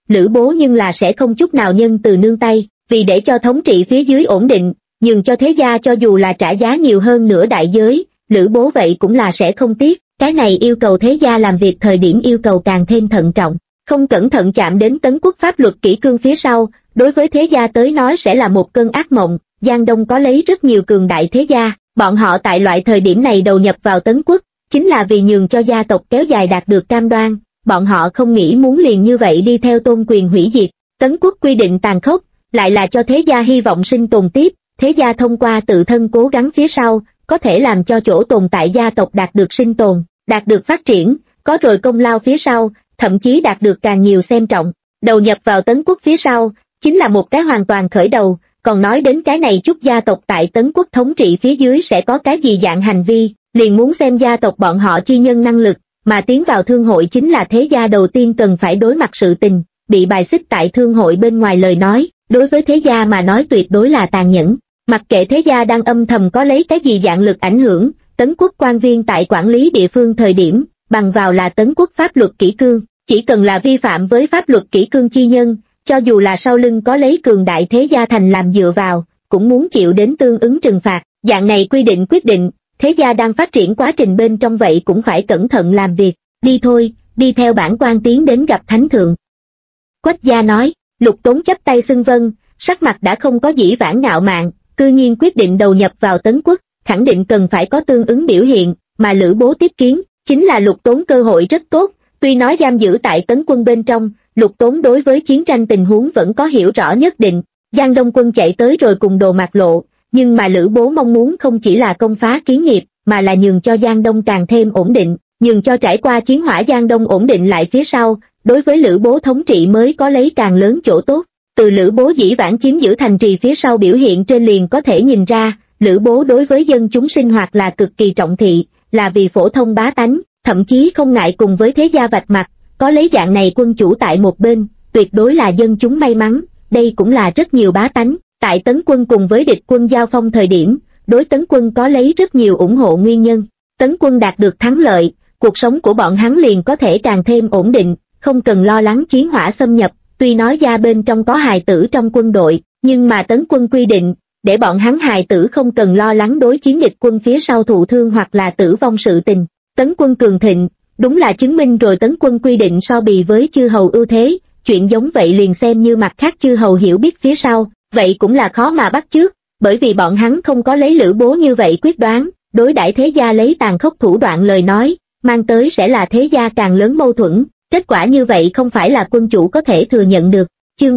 Lữ Bố nhưng là sẽ không chút nào nhân từ nương tay, vì để cho thống trị phía dưới ổn định, nhường cho thế gia cho dù là trả giá nhiều hơn nữa đại giới, Lữ Bố vậy cũng là sẽ không tiếc. Cái này yêu cầu thế gia làm việc thời điểm yêu cầu càng thêm thận trọng, không cẩn thận chạm đến Tấn Quốc pháp luật kỷ cương phía sau, đối với thế gia tới nói sẽ là một cơn ác mộng. Giang Đông có lấy rất nhiều cường đại thế gia, bọn họ tại loại thời điểm này đầu nhập vào Tấn Quốc, chính là vì nhường cho gia tộc kéo dài đạt được cam đoan, bọn họ không nghĩ muốn liền như vậy đi theo tôn quyền hủy diệt. Tấn Quốc quy định tàn khốc, lại là cho thế gia hy vọng sinh tồn tiếp, thế gia thông qua tự thân cố gắng phía sau, có thể làm cho chỗ tồn tại gia tộc đạt được sinh tồn, đạt được phát triển, có rồi công lao phía sau, thậm chí đạt được càng nhiều xem trọng. Đầu nhập vào Tấn Quốc phía sau, chính là một cái hoàn toàn khởi đầu, còn nói đến cái này chút gia tộc tại Tấn Quốc thống trị phía dưới sẽ có cái gì dạng hành vi, liền muốn xem gia tộc bọn họ chi nhân năng lực, mà tiến vào thương hội chính là thế gia đầu tiên cần phải đối mặt sự tình, bị bài xích tại thương hội bên ngoài lời nói, đối với thế gia mà nói tuyệt đối là tàn nhẫn. Mặc kệ thế gia đang âm thầm có lấy cái gì dạng lực ảnh hưởng, Tấn Quốc quan viên tại quản lý địa phương thời điểm, bằng vào là Tấn Quốc pháp luật kỷ cương, chỉ cần là vi phạm với pháp luật kỷ cương chi nhân, cho dù là sau lưng có lấy cường đại thế gia thành làm dựa vào, cũng muốn chịu đến tương ứng trừng phạt. Dạng này quy định quyết định, thế gia đang phát triển quá trình bên trong vậy cũng phải cẩn thận làm việc. Đi thôi, đi theo bản quan tiến đến gặp thánh thượng. Quách gia nói. Lục Tốn chắp tay xưng vâng, sắc mặt đã không có dĩ vãng ngạo mạn, cư nhiên quyết định đầu nhập vào Tấn Quốc, khẳng định cần phải có tương ứng biểu hiện, mà Lữ Bố tiếp kiến, chính là Lục Tốn cơ hội rất tốt. Tuy nói giam giữ tại Tấn quân bên trong, Lục Tốn đối với chiến tranh tình huống vẫn có hiểu rõ nhất định. Giang Đông quân chạy tới rồi cùng Đồ Mạc Lộ, nhưng mà Lữ Bố mong muốn không chỉ là công phá kiến nghiệp, mà là nhường cho Giang Đông càng thêm ổn định, nhường cho trải qua chiến hỏa Giang Đông ổn định lại phía sau, đối với Lữ Bố thống trị mới có lấy càng lớn chỗ tốt. Từ Lữ Bố dĩ vãng chiếm giữ thành trì phía sau biểu hiện trên liền có thể nhìn ra, Lữ Bố đối với dân chúng sinh hoạt là cực kỳ trọng thị, là vì phổ thông bá tánh, thậm chí không ngại cùng với thế gia vạch mặt, có lấy dạng này quân chủ tại một bên, tuyệt đối là dân chúng may mắn. Đây cũng là rất nhiều bá tánh, tại Tấn quân cùng với địch quân giao phong thời điểm, đối Tấn quân có lấy rất nhiều ủng hộ nguyên nhân. Tấn quân đạt được thắng lợi, cuộc sống của bọn hắn liền có thể càng thêm ổn định, không cần lo lắng chiến hỏa xâm nhập. Tuy nói gia bên trong có hài tử trong quân đội, nhưng mà Tấn quân quy định, để bọn hắn hài tử không cần lo lắng đối chiến địch quân phía sau thụ thương hoặc là tử vong sự tình. Tấn quân cường thịnh, đúng là chứng minh rồi Tấn quân quy định so bì với chư hầu ưu thế, chuyện giống vậy liền xem như mặt khác chư hầu hiểu biết phía sau, vậy cũng là khó mà bắt chước, bởi vì bọn hắn không có lấy Lữ Bố như vậy quyết đoán, đối đãi thế gia lấy tàn khốc thủ đoạn lời nói, mang tới sẽ là thế gia càng lớn mâu thuẫn. Kết quả như vậy không phải là quân chủ có thể thừa nhận được. Chương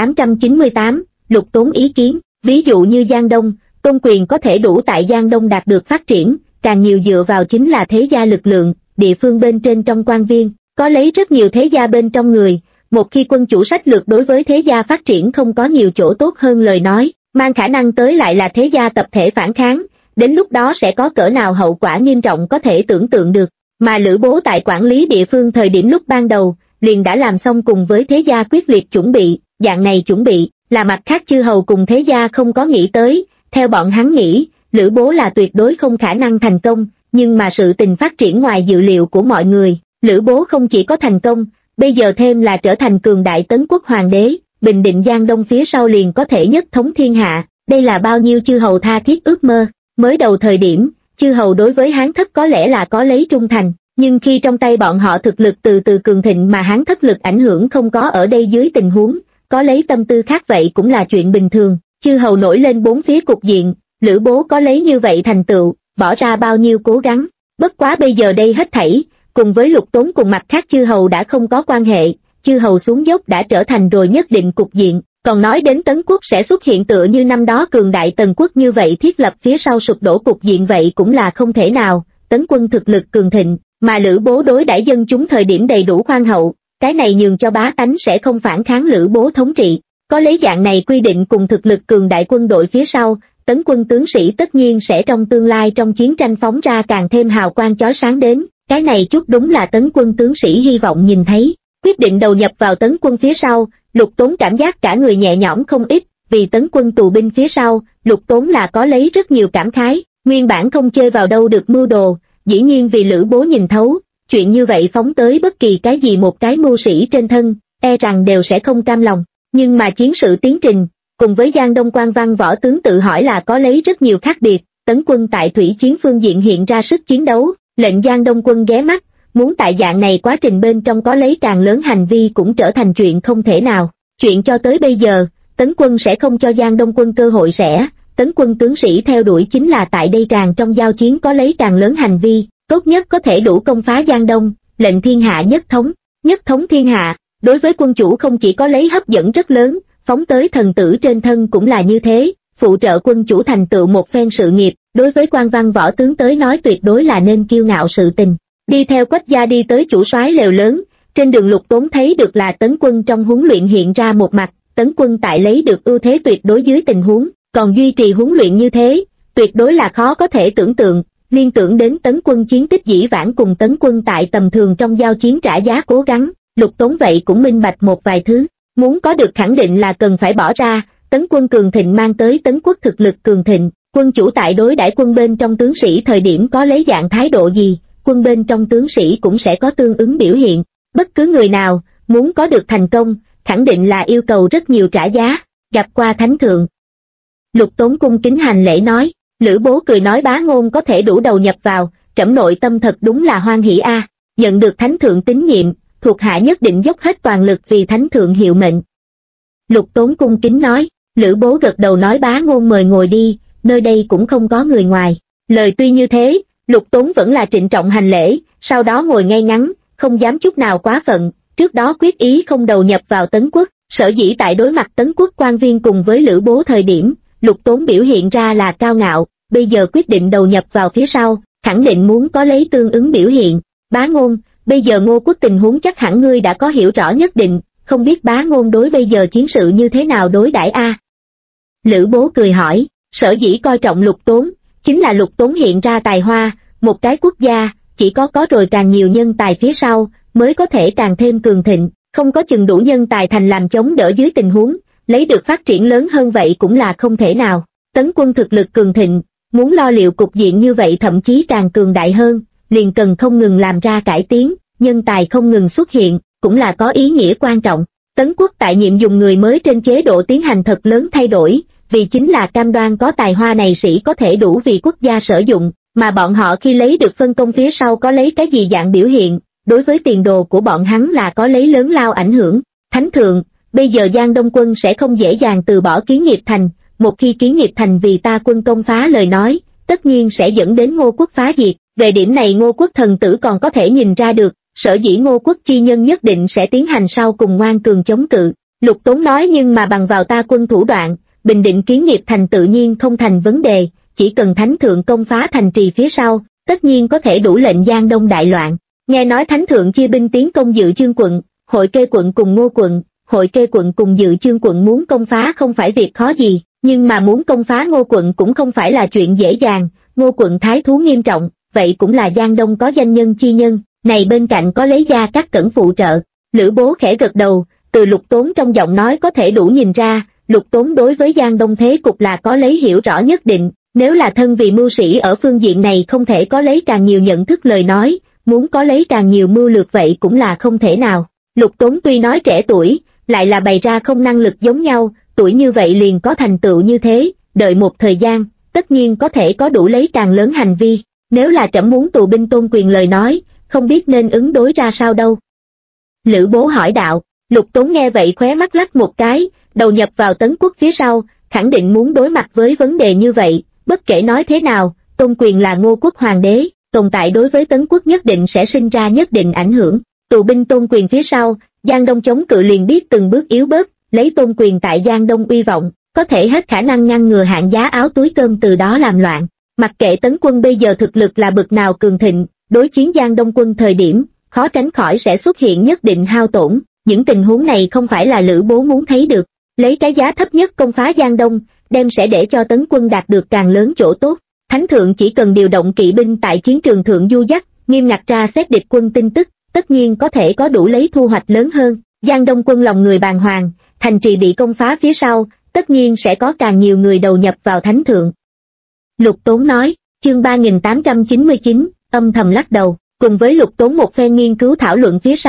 3898, Lục Tốn ý kiến, ví dụ như Giang Đông, tôn quyền có thể đủ tại Giang Đông đạt được phát triển, càng nhiều dựa vào chính là thế gia lực lượng, địa phương bên trên trong quan viên, có lấy rất nhiều thế gia bên trong người, một khi quân chủ sách lược đối với thế gia phát triển không có nhiều chỗ tốt hơn lời nói, mang khả năng tới lại là thế gia tập thể phản kháng, đến lúc đó sẽ có cỡ nào hậu quả nghiêm trọng có thể tưởng tượng được. Mà Lữ Bố tại quản lý địa phương thời điểm lúc ban đầu, liền đã làm xong cùng với thế gia quyết liệt chuẩn bị, dạng này chuẩn bị, là mặt khác chư hầu cùng thế gia không có nghĩ tới, theo bọn hắn nghĩ, Lữ Bố là tuyệt đối không khả năng thành công, nhưng mà sự tình phát triển ngoài dự liệu của mọi người, Lữ Bố không chỉ có thành công, bây giờ thêm là trở thành cường đại Tấn Quốc hoàng đế, bình định Giang Đông phía sau liền có thể nhất thống thiên hạ, đây là bao nhiêu chư hầu tha thiết ước mơ. Mới đầu thời điểm, chư hầu đối với Hán Thất có lẽ là có lấy trung thành, nhưng khi trong tay bọn họ thực lực từ từ cường thịnh mà Hán Thất lực ảnh hưởng không có ở đây dưới tình huống, có lấy tâm tư khác vậy cũng là chuyện bình thường. Chư hầu nổi lên bốn phía cục diện, Lữ Bố có lấy như vậy thành tựu, bỏ ra bao nhiêu cố gắng, bất quá bây giờ đây hết thảy, cùng với Lục Tốn cùng mặt khác chư hầu đã không có quan hệ, chư hầu xuống dốc đã trở thành rồi nhất định cục diện. Còn nói đến Tấn Quốc sẽ xuất hiện tựa như năm đó cường đại Tần Quốc như vậy thiết lập phía sau sụp đổ cục diện vậy cũng là không thể nào. Tấn quân thực lực cường thịnh, mà Lữ Bố đối đãi dân chúng thời điểm đầy đủ khoan hậu, cái này nhường cho bá tánh sẽ không phản kháng Lữ Bố thống trị. Có lấy dạng này quy định cùng thực lực cường đại quân đội phía sau, Tấn quân tướng sĩ tất nhiên sẽ trong tương lai trong chiến tranh phóng ra càng thêm hào quang chói sáng đến, cái này chút đúng là Tấn quân tướng sĩ hy vọng nhìn thấy. Quyết định đầu nhập vào Tấn quân phía sau, Lục Tốn cảm giác cả người nhẹ nhõm không ít, vì Tấn quân tù binh phía sau, Lục Tốn là có lấy rất nhiều cảm khái, nguyên bản không chơi vào đâu được mưu đồ, dĩ nhiên vì Lữ Bố nhìn thấu, chuyện như vậy phóng tới bất kỳ cái gì một cái mưu sĩ trên thân, e rằng đều sẽ không cam lòng. Nhưng mà chiến sự tiến trình, cùng với Giang Đông quan văn võ tướng tự hỏi là có lấy rất nhiều khác biệt. Tấn quân tại thủy chiến phương diện hiện ra sức chiến đấu, lệnh Giang Đông quân ghé mắt, muốn tại dạng này quá trình bên trong có lấy càng lớn hành vi cũng trở thành chuyện không thể nào. Chuyện cho tới bây giờ, Tấn quân sẽ không cho Giang Đông quân cơ hội rẽ, Tấn quân tướng sĩ theo đuổi chính là tại đây tràn trong giao chiến có lấy càng lớn hành vi, tốt nhất có thể đủ công phá Giang Đông, lệnh thiên hạ nhất thống thiên hạ. Đối với quân chủ không chỉ có lấy hấp dẫn rất lớn, phóng tới thần tử trên thân cũng là như thế, phụ trợ quân chủ thành tựu một phen sự nghiệp, đối với quan văn võ tướng tới nói tuyệt đối là nên kiêu ngạo sự tình. Đi theo Quách gia đi tới chủ soái lều lớn, trên đường Lục Tốn thấy được là Tấn quân trong huấn luyện hiện ra một mặt, Tấn quân tại lấy được ưu thế tuyệt đối dưới tình huống, còn duy trì huấn luyện như thế, tuyệt đối là khó có thể tưởng tượng. Liên tưởng đến Tấn quân chiến tích dĩ vãng cùng Tấn quân tại tầm thường trong giao chiến trả giá cố gắng, Lục Tốn vậy cũng minh bạch một vài thứ, muốn có được khẳng định là cần phải bỏ ra. Tấn quân cường thịnh mang tới Tấn quốc thực lực cường thịnh, quân chủ tại đối đãi quân bên trong tướng sĩ thời điểm có lấy dạng thái độ gì, quân bên trong tướng sĩ cũng sẽ có tương ứng biểu hiện. Bất cứ người nào muốn có được thành công, khẳng định là yêu cầu rất nhiều trả giá. Gặp qua thánh thượng, Lục Tốn cung kính hành lễ nói. Lữ Bố cười nói bá ngôn có thể đủ đầu nhập vào, trẫm nội tâm thật đúng là hoan hỉ a. Nhận được thánh thượng tín nhiệm, thuộc hạ nhất định dốc hết toàn lực vì thánh thượng hiệu mệnh. Lục Tốn cung kính nói. Lữ Bố gật đầu nói bá ngôn mời ngồi đi, nơi đây cũng không có người ngoài. Lời tuy như thế, Lục Tốn vẫn là trịnh trọng hành lễ, sau đó ngồi ngay ngắn, không dám chút nào quá phận. Trước đó quyết ý không đầu nhập vào Tấn quốc, sở dĩ tại đối mặt Tấn quốc quan viên cùng với Lữ Bố thời điểm, Lục Tốn biểu hiện ra là cao ngạo, bây giờ quyết định đầu nhập vào phía sau, khẳng định muốn có lấy tương ứng biểu hiện. Bá ngôn, bây giờ Ngô quốc tình huống chắc hẳn ngươi đã có hiểu rõ nhất định, không biết bá ngôn đối bây giờ chiến sự như thế nào đối đãi a? Lữ Bố cười hỏi, sở dĩ coi trọng Lục Tốn, chính là Lục Tốn hiện ra tài hoa, một cái quốc gia, chỉ có rồi càng nhiều nhân tài phía sau, mới có thể càng thêm cường thịnh, không có chừng đủ nhân tài thành làm chống đỡ dưới tình huống, lấy được phát triển lớn hơn vậy cũng là không thể nào. Tấn quân thực lực cường thịnh, muốn lo liệu cục diện như vậy thậm chí càng cường đại hơn, liền cần không ngừng làm ra cải tiến, nhân tài không ngừng xuất hiện, cũng là có ý nghĩa quan trọng. Tấn quốc tại nhiệm dùng người mới trên chế độ tiến hành thật lớn thay đổi, vì chính là cam đoan có tài hoa này sĩ có thể đủ vì quốc gia sử dụng, mà bọn họ khi lấy được phân công phía sau có lấy cái gì dạng biểu hiện, đối với tiền đồ của bọn hắn là có lấy lớn lao ảnh hưởng. Thánh thượng, bây giờ Giang Đông quân sẽ không dễ dàng từ bỏ Kiến Nghiệp Thành, một khi Kiến Nghiệp Thành vì ta quân công phá lời nói, tất nhiên sẽ dẫn đến Ngô quốc phá diệt, về điểm này Ngô quốc thần tử còn có thể nhìn ra được, sở dĩ Ngô quốc chi nhân nhất định sẽ tiến hành sau cùng ngoan cường chống cự. Lục Tốn nói nhưng mà bằng vào ta quân thủ đoạn, bình định Kiến Nghiệp Thành tự nhiên không thành vấn đề, chỉ cần thánh thượng công phá thành trì phía sau, tất nhiên có thể đủ lệnh Giang Đông đại loạn. Nghe nói thánh thượng chia binh tiến công Dự Chương quận, Hội Kê quận cùng Ngô quận, Hội Kê quận cùng Dự Chương quận muốn công phá không phải việc khó gì, nhưng mà muốn công phá Ngô quận cũng không phải là chuyện dễ dàng. Ngô quận thái thú nghiêm trọng, vậy cũng là Giang Đông có danh nhân chi nhân, này bên cạnh có lấy Gia Cát Cẩn phụ trợ. Lữ Bố khẽ gật đầu, từ Lục Tốn trong giọng nói có thể đủ nhìn ra, Lục Tốn đối với Giang Đông thế cục là có lấy hiểu rõ nhất định, nếu là thân vì mưu sĩ ở phương diện này không thể có lấy càng nhiều nhận thức lời nói, muốn có lấy càng nhiều mưu lược vậy cũng là không thể nào. Lục Tốn tuy nói trẻ tuổi, lại là bày ra không năng lực giống nhau, tuổi như vậy liền có thành tựu như thế, đợi một thời gian, tất nhiên có thể có đủ lấy càng lớn hành vi. Nếu là trẫm muốn tù binh tôn quyền lời nói, không biết nên ứng đối ra sao đâu. Lữ Bố hỏi đạo. Lục Tốn nghe vậy khóe mắt lắc một cái, đầu nhập vào Tấn quốc phía sau, khẳng định muốn đối mặt với vấn đề như vậy. Bất kể nói thế nào, tôn quyền là Ngô quốc hoàng đế, tồn tại đối với Tấn quốc nhất định sẽ sinh ra nhất định ảnh hưởng. Tù binh tôn quyền phía sau, Giang Đông chống cự liền biết từng bước yếu bớt, lấy tôn quyền tại Giang Đông uy vọng, có thể hết khả năng ngăn ngừa hạng giá áo túi cơm từ đó làm loạn. Mặc kệ Tấn quân bây giờ thực lực là bực nào cường thịnh, đối chiến Giang Đông quân thời điểm, khó tránh khỏi sẽ xuất hiện nhất định hao tổn. Những tình huống này không phải là Lữ Bố muốn thấy được. Lấy cái giá thấp nhất công phá Giang Đông, đem sẽ để cho Tấn quân đạt được càng lớn chỗ tốt. Thánh thượng chỉ cần điều động kỵ binh tại chiến trường thượng du dắt, nghiêm ngặt ra xét địch quân tin tức, tất nhiên có thể có đủ lấy thu hoạch lớn hơn. Giang Đông quân lòng người bàng hoàng, thành trì bị công phá phía sau, tất nhiên sẽ có càng nhiều người đầu nhập vào thánh thượng. Lục Tốn nói, chương 3899, âm thầm lắc đầu, cùng với Lục Tốn một phen nghiên cứu thảo luận phía sau,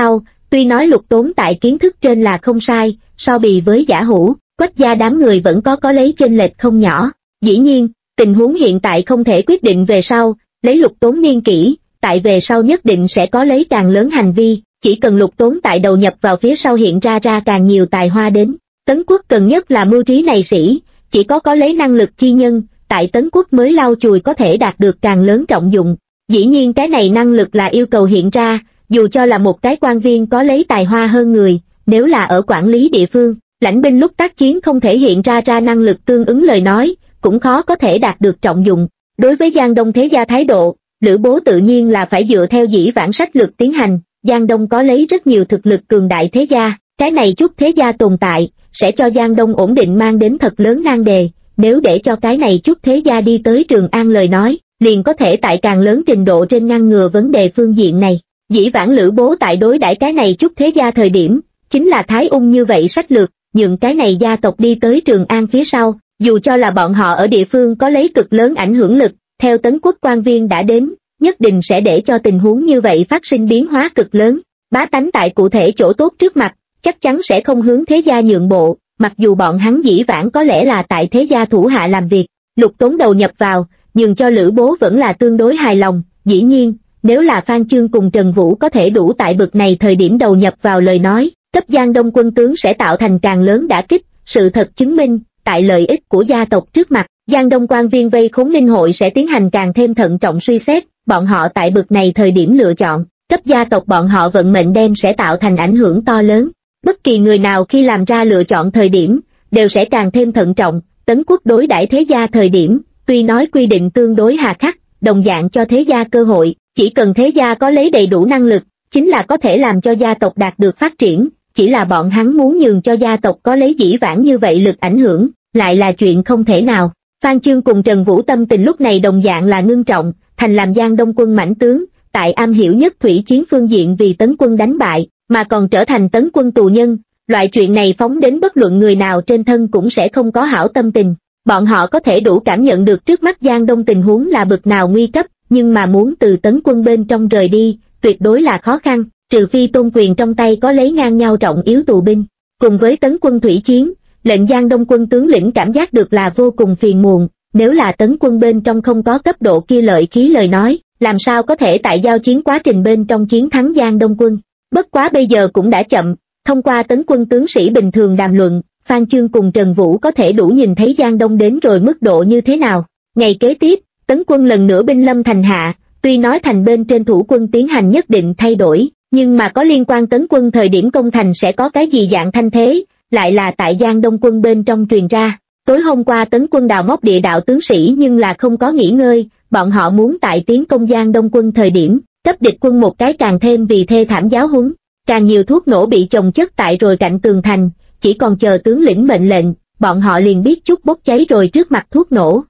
Tuy nói Lục Tốn tại kiến thức trên là không sai, so bì với Giả Hữu, Quách gia đám người vẫn có lấy chênh lệch không nhỏ. Dĩ nhiên, tình huống hiện tại không thể quyết định về sau, lấy Lục Tốn niên kỷ, tại về sau nhất định sẽ có lấy càng lớn hành vi, chỉ cần Lục Tốn tại đầu nhập vào phía sau hiện ra càng nhiều tài hoa đến. Tấn Quốc cần nhất là mưu trí này sĩ, chỉ có lấy năng lực chi nhân, tại Tấn Quốc mới lau chùi có thể đạt được càng lớn trọng dụng. Dĩ nhiên cái này năng lực là yêu cầu hiện ra, dù cho là một cái quan viên có lấy tài hoa hơn người, nếu là ở quản lý địa phương, lãnh binh lúc tác chiến không thể hiện ra năng lực tương ứng lời nói, cũng khó có thể đạt được trọng dụng. Đối với Giang Đông thế gia thái độ, Lữ Bố tự nhiên là phải dựa theo dĩ vãng sách lược tiến hành. Giang Đông có lấy rất nhiều thực lực cường đại thế gia, cái này chút thế gia tồn tại, sẽ cho Giang Đông ổn định mang đến thật lớn nan đề. Nếu để cho cái này chút thế gia đi tới Trường An lời nói, liền có thể tại càng lớn trình độ trên ngăn ngừa vấn đề phương diện này. Dĩ vãng Lữ Bố tại đối đãi cái này chút thế gia thời điểm, chính là Thái Ung như vậy sách lược, nhượng cái này gia tộc đi tới Trường An phía sau, dù cho là bọn họ ở địa phương có lấy cực lớn ảnh hưởng lực, theo Tấn Quốc quan viên đã đến, nhất định sẽ để cho tình huống như vậy phát sinh biến hóa cực lớn. Bá tánh tại cụ thể chỗ tốt trước mặt, chắc chắn sẽ không hướng thế gia nhượng bộ, mặc dù bọn hắn dĩ vãng có lẽ là tại thế gia thủ hạ làm việc. Lục Tốn đầu nhập vào, nhưng cho Lữ Bố vẫn là tương đối hài lòng. Dĩ nhiên, nếu là Phan Chương cùng Trần Vũ có thể đủ tại bực này thời điểm đầu nhập vào lời nói, cấp Giang Đông quân tướng sẽ tạo thành càng lớn đả kích. Sự thật chứng minh, tại lợi ích của gia tộc trước mặt, Giang Đông quan viên vây khốn Ninh hội sẽ tiến hành càng thêm thận trọng suy xét. Bọn họ tại bực này thời điểm lựa chọn, cấp gia tộc bọn họ vận mệnh đem sẽ tạo thành ảnh hưởng to lớn. Bất kỳ người nào khi làm ra lựa chọn thời điểm, đều sẽ càng thêm thận trọng. Tấn Quốc đối đãi thế gia thời điểm, tuy nói quy định tương đối hà khắc, đồng dạng cho thế gia cơ hội, chỉ cần thế gia có lấy đầy đủ năng lực, chính là có thể làm cho gia tộc đạt được phát triển, chỉ là bọn hắn muốn nhường cho gia tộc có lấy dĩ vãng như vậy lực ảnh hưởng, lại là chuyện không thể nào. Phan Chương cùng Trần Vũ tâm tình lúc này đồng dạng là ngưng trọng, thành làm Giang Đông quân mãnh tướng, tại am hiểu nhất thủy chiến phương diện vì Tấn quân đánh bại, mà còn trở thành Tấn quân tù nhân. Loại chuyện này phóng đến bất luận người nào trên thân cũng sẽ không có hảo tâm tình. Bọn họ có thể đủ cảm nhận được trước mắt Giang Đông tình huống là bực nào nguy cấp, nhưng mà muốn từ Tấn quân bên trong rời đi, tuyệt đối là khó khăn, trừ phi Tôn Quyền trong tay có lấy ngang nhau trọng yếu tù binh. Cùng với Tấn quân thủy chiến, lệnh Giang Đông quân tướng lĩnh cảm giác được là vô cùng phiền muộn. Nếu là Tấn quân bên trong không có cấp độ kia lợi khí lời nói, làm sao có thể tại giao chiến quá trình bên trong chiến thắng Giang Đông quân. Bất quá bây giờ cũng đã chậm, thông qua Tấn quân tướng sĩ bình thường đàm luận, Phan Chương cùng Trần Vũ có thể đủ nhìn thấy Giang Đông đến rồi mức độ như thế nào. Ngày kế tiếp, Tấn quân lần nữa binh lâm thành hạ, tuy nói thành bên trên thủ quân tiến hành nhất định thay đổi, nhưng mà có liên quan Tấn quân thời điểm công thành sẽ có cái gì dạng thanh thế, lại là tại Giang Đông quân bên trong truyền ra. Tối hôm qua Tấn quân đào móc địa đạo tướng sĩ nhưng là không có nghỉ ngơi, bọn họ muốn tại tiến công Giang Đông quân thời điểm, cấp địch quân một cái càng thêm vì thê thảm giáo huấn, càng nhiều thuốc nổ bị chồng chất tại rồi cạnh tường thành, chỉ còn chờ tướng lĩnh mệnh lệnh, bọn họ liền biết chút bốc cháy rồi trước mặt thuốc nổ.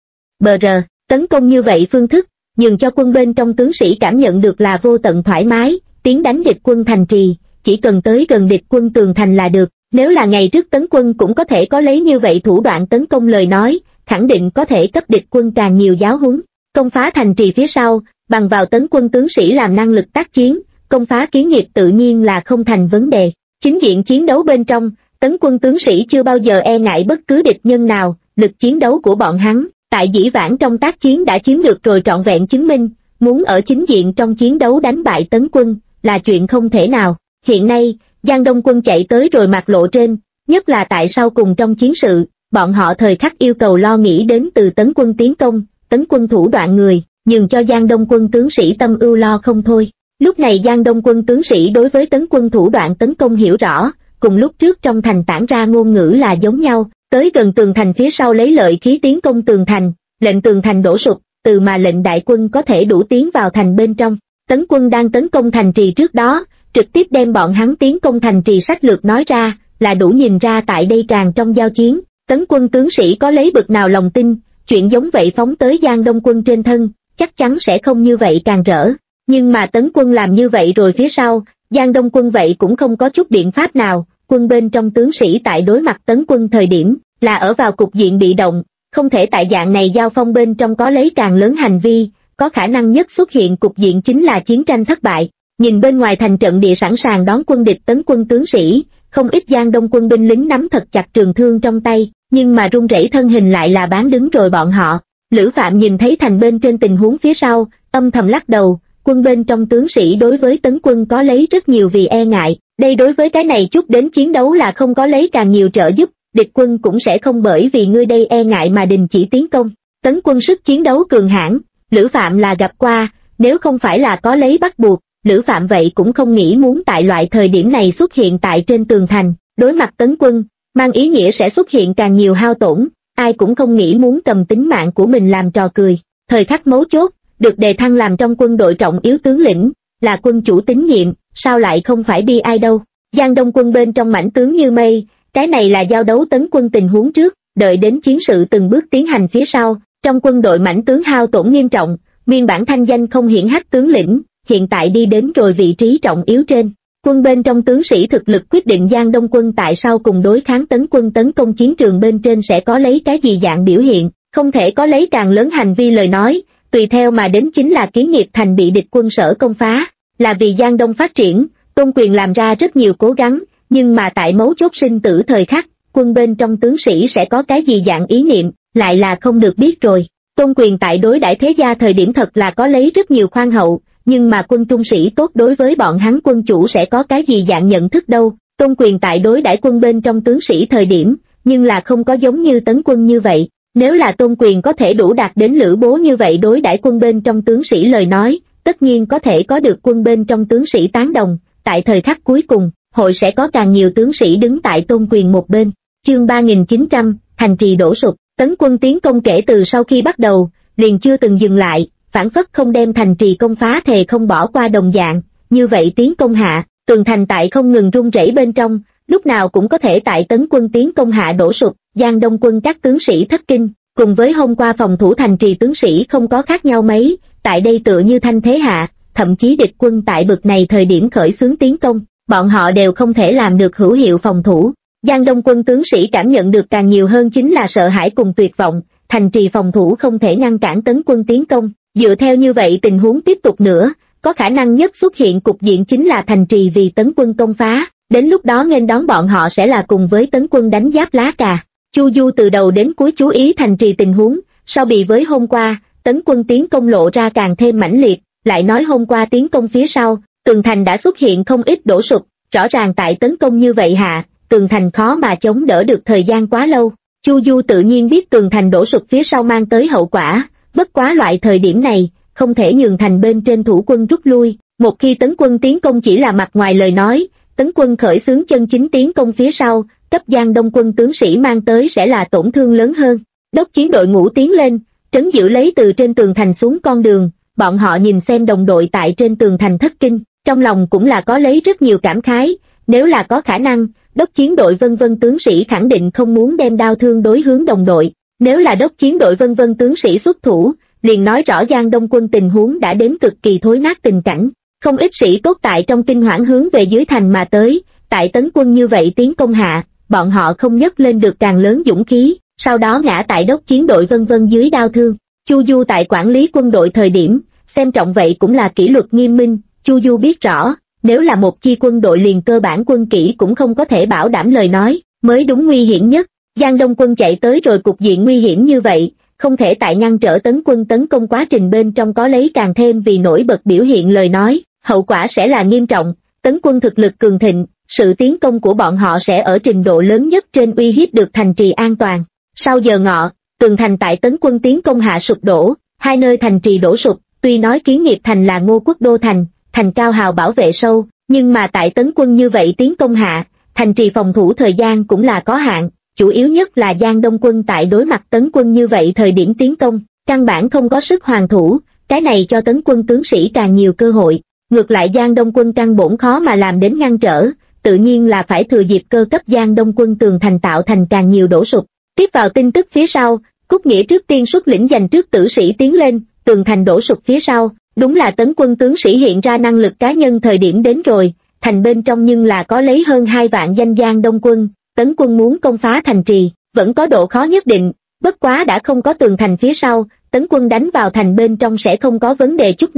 Tấn công như vậy phương thức, nhưng cho quân bên trong tướng sĩ cảm nhận được là vô tận thoải mái, tiến đánh địch quân thành trì, chỉ cần tới gần địch quân tường thành là được. Nếu là ngày trước Tấn quân cũng có thể có lấy như vậy thủ đoạn tấn công lời nói, khẳng định có thể cấp địch quân càng nhiều giáo huấn. Công phá thành trì phía sau, bằng vào Tấn quân tướng sĩ làm năng lực tác chiến, công phá kiến nghiệp tự nhiên là không thành vấn đề. Chính diện chiến đấu bên trong, Tấn quân tướng sĩ chưa bao giờ e ngại bất cứ địch nhân nào, lực chiến đấu của bọn hắn, tại dĩ vãng trong tác chiến đã chiếm được rồi trọn vẹn chứng minh, muốn ở chính diện trong chiến đấu đánh bại Tấn quân, là chuyện không thể nào. Hiện nay, Giang Đông quân chạy tới rồi mặt lộ trên, nhất là tại sau cùng trong chiến sự, bọn họ thời khắc yêu cầu lo nghĩ đến từ Tấn quân tiến công, Tấn quân thủ đoạn người, nhường cho Giang Đông quân tướng sĩ tâm ưu lo không thôi. Lúc này Giang Đông quân tướng sĩ đối với Tấn quân thủ đoạn tấn công hiểu rõ, cùng lúc trước trong thành tản ra ngôn ngữ là giống nhau, tới gần tường thành phía sau lấy lợi khí tiến công tường thành, lệnh tường thành đổ sụp, từ mà lệnh đại quân có thể đủ tiến vào thành bên trong. Tấn quân đang tấn công thành trì trước đó, trực tiếp đem bọn hắn tiến công thành trì sách lược nói ra, là đủ nhìn ra tại đây tràn trong giao chiến, Tấn quân tướng sĩ có lấy bực nào lòng tin, chuyện giống vậy phóng tới Giang Đông quân trên thân, chắc chắn sẽ không như vậy càng rỡ. Nhưng mà Tấn quân làm như vậy rồi phía sau, Giang Đông quân vậy cũng không có chút biện pháp nào, quân bên trong tướng sĩ tại đối mặt Tấn quân thời điểm, là ở vào cục diện bị động, không thể tại dạng này giao phong bên trong có lấy càng lớn hành vi, có khả năng nhất xuất hiện cục diện chính là chiến tranh thất bại. Nhìn bên ngoài thành trận địa sẵn sàng đón quân địch tấn quân tướng sĩ, không ít Giang Đông quân binh lính nắm thật chặt trường thương trong tay, nhưng mà run rẩy thân hình lại là bán đứng rồi bọn họ. Lữ Phạm nhìn thấy thành bên trên tình huống phía sau, âm thầm lắc đầu, quân bên trong tướng sĩ đối với tấn quân có lấy rất nhiều vì e ngại, đây đối với cái này chút đến chiến đấu là không có lấy càng nhiều trợ giúp, địch quân cũng sẽ không bởi vì ngươi đây e ngại mà đình chỉ tiến công. Tấn quân sức chiến đấu cường hãn, Lữ Phạm là gặp qua, nếu không phải là có lấy bắt buộc, Lữ Phạm vậy cũng không nghĩ muốn tại loại thời điểm này xuất hiện tại trên tường thành, đối mặt tấn quân, mang ý nghĩa sẽ xuất hiện càng nhiều hao tổn, ai cũng không nghĩ muốn cầm tính mạng của mình làm trò cười. Thời khắc mấu chốt, được đề thăng làm trong quân đội trọng yếu tướng lĩnh, là quân chủ tín nhiệm, sao lại không phải bi ai đâu. Giang Đông quân bên trong mãnh tướng như mây, cái này là giao đấu tấn quân tình huống trước, đợi đến chiến sự từng bước tiến hành phía sau, trong quân đội mãnh tướng hao tổn nghiêm trọng, nguyên bản thanh danh không hiển hách tướng lĩnh, hiện tại đi đến rồi vị trí trọng yếu trên. Quân bên trong tướng sĩ thực lực quyết định Giang Đông quân tại sao cùng đối kháng tấn quân tấn công chiến trường bên trên sẽ có lấy cái gì dạng biểu hiện, không thể có lấy càng lớn hành vi lời nói, tùy theo mà đến chính là Kiến Nghiệp thành bị địch quân sở công phá, là vì Giang Đông phát triển, Tôn Quyền làm ra rất nhiều cố gắng, nhưng mà tại mấu chốt sinh tử thời khắc, quân bên trong tướng sĩ sẽ có cái gì dạng ý niệm, lại là không được biết rồi. Tôn Quyền tại đối đãi thế gia thời điểm thật là có lấy rất nhiều khoan hậu, nhưng mà quân trung sĩ tốt đối với bọn hắn quân chủ sẽ có cái gì dạng nhận thức đâu. Tôn Quyền tại đối đãi quân bên trong tướng sĩ thời điểm, nhưng là không có giống như tấn quân như vậy. Nếu là Tôn Quyền có thể đủ đạt đến Lữ Bố như vậy đối đãi quân bên trong tướng sĩ lời nói, tất nhiên có thể có được quân bên trong tướng sĩ tán đồng, tại thời khắc cuối cùng, hội sẽ có càng nhiều tướng sĩ đứng tại Tôn Quyền một bên. Chương 3900, thành trì đổ sụp, tấn quân tiến công kể từ sau khi bắt đầu, liền chưa từng dừng lại, phản phất không đem thành trì công phá thề không bỏ qua đồng dạng, như vậy tiến công hạ, tường thành tại không ngừng rung rẩy bên trong, lúc nào cũng có thể tại tấn quân tiến công hạ đổ sụp. Giang Đông quân các tướng sĩ thất kinh, cùng với hôm qua phòng thủ thành trì tướng sĩ không có khác nhau mấy, tại đây tựa như thanh thế hạ, thậm chí địch quân tại bực này thời điểm khởi xướng tiến công, bọn họ đều không thể làm được hữu hiệu phòng thủ. Giang Đông quân tướng sĩ cảm nhận được càng nhiều hơn chính là sợ hãi cùng tuyệt vọng, thành trì phòng thủ không thể ngăn cản tấn quân tiến công, dựa theo như vậy tình huống tiếp tục nữa, có khả năng nhất xuất hiện cục diện chính là thành trì vì tấn quân công phá, đến lúc đó nghênh đón bọn họ sẽ là cùng với tấn quân đánh giáp lá cà. Chu Du từ đầu đến cuối chú ý thành trì tình huống, so bì với hôm qua, tấn quân tiến công lộ ra càng thêm mãnh liệt, lại nói hôm qua tiến công phía sau, tường thành đã xuất hiện không ít đổ sụp, rõ ràng tại tấn công như vậy hạ, tường thành khó mà chống đỡ được thời gian quá lâu. Chu Du tự nhiên biết tường thành đổ sụp phía sau mang tới hậu quả, bất quá loại thời điểm này, không thể nhường thành bên trên thủ quân rút lui, một khi tấn quân tiến công chỉ là mặt ngoài lời nói, tấn quân khởi xướng chân chính tiến công phía sau, cấp Giang Đông quân tướng sĩ mang tới sẽ là tổn thương lớn hơn. Đốc chiến đội ngũ tiến lên, trấn giữ lấy từ trên tường thành xuống con đường, bọn họ nhìn xem đồng đội tại trên tường thành thất kinh, trong lòng cũng là có lấy rất nhiều cảm khái, nếu là có khả năng, đốc chiến đội vân vân tướng sĩ khẳng định không muốn đem đao thương đối hướng đồng đội, nếu là đốc chiến đội vân vân tướng sĩ xuất thủ, liền nói rõ Giang Đông quân tình huống đã đến cực kỳ thối nát tình cảnh, không ít sĩ tốt tại trong kinh hoảng hướng về dưới thành mà tới, tại tấn quân như vậy tiến công hạ, bọn họ không nhấc lên được càng lớn dũng khí, sau đó ngã tại đốc chiến đội vân vân dưới đao thương. Chu Du tại quản lý quân đội thời điểm, xem trọng vậy cũng là kỷ luật nghiêm minh, Chu Du biết rõ, nếu là một chi quân đội liền cơ bản quân kỹ cũng không có thể bảo đảm lời nói, mới đúng nguy hiểm nhất. Giang Đông quân chạy tới rồi cục diện nguy hiểm như vậy, không thể tại ngăn trở tấn quân tấn công quá trình bên trong có lấy càng thêm vì nổi bật biểu hiện lời nói, hậu quả sẽ là nghiêm trọng. Tấn quân thực lực cường thịnh, sự tiến công của bọn họ sẽ ở trình độ lớn nhất trên uy hiếp được thành trì an toàn. Sau giờ ngọ, tường thành tại tấn quân tiến công hạ sụp đổ, hai nơi thành trì đổ sụp, tuy nói Kiến Nghiệp thành là Ngô Quốc đô thành, thành cao hào bảo vệ sâu, nhưng mà tại tấn quân như vậy tiến công hạ, thành trì phòng thủ thời gian cũng là có hạn, chủ yếu nhất là Giang Đông quân tại đối mặt tấn quân như vậy thời điểm tiến công, căn bản không có sức hoàn thủ, cái này cho tấn quân tướng sĩ càng nhiều cơ hội. Ngược lại Giang Đông quân căn bổn khó mà làm đến ngăn trở, tự nhiên là phải thừa dịp cơ cấp Giang Đông quân tường thành tạo thành càng nhiều đổ sụp. Tiếp vào tin tức phía sau, Cúc Nghĩa trước tiên xuất lĩnh giành trước tử sĩ tiến lên, tường thành đổ sụp phía sau, đúng là tấn quân tướng sĩ hiện ra năng lực cá nhân thời điểm đến rồi, thành bên trong nhưng là có lấy hơn 2 vạn danh Giang Đông quân, tấn quân muốn công phá thành trì, vẫn có độ khó nhất định, bất quá đã không có tường thành phía sau, tấn quân đánh vào thành bên trong sẽ không có vấn đề chút nào.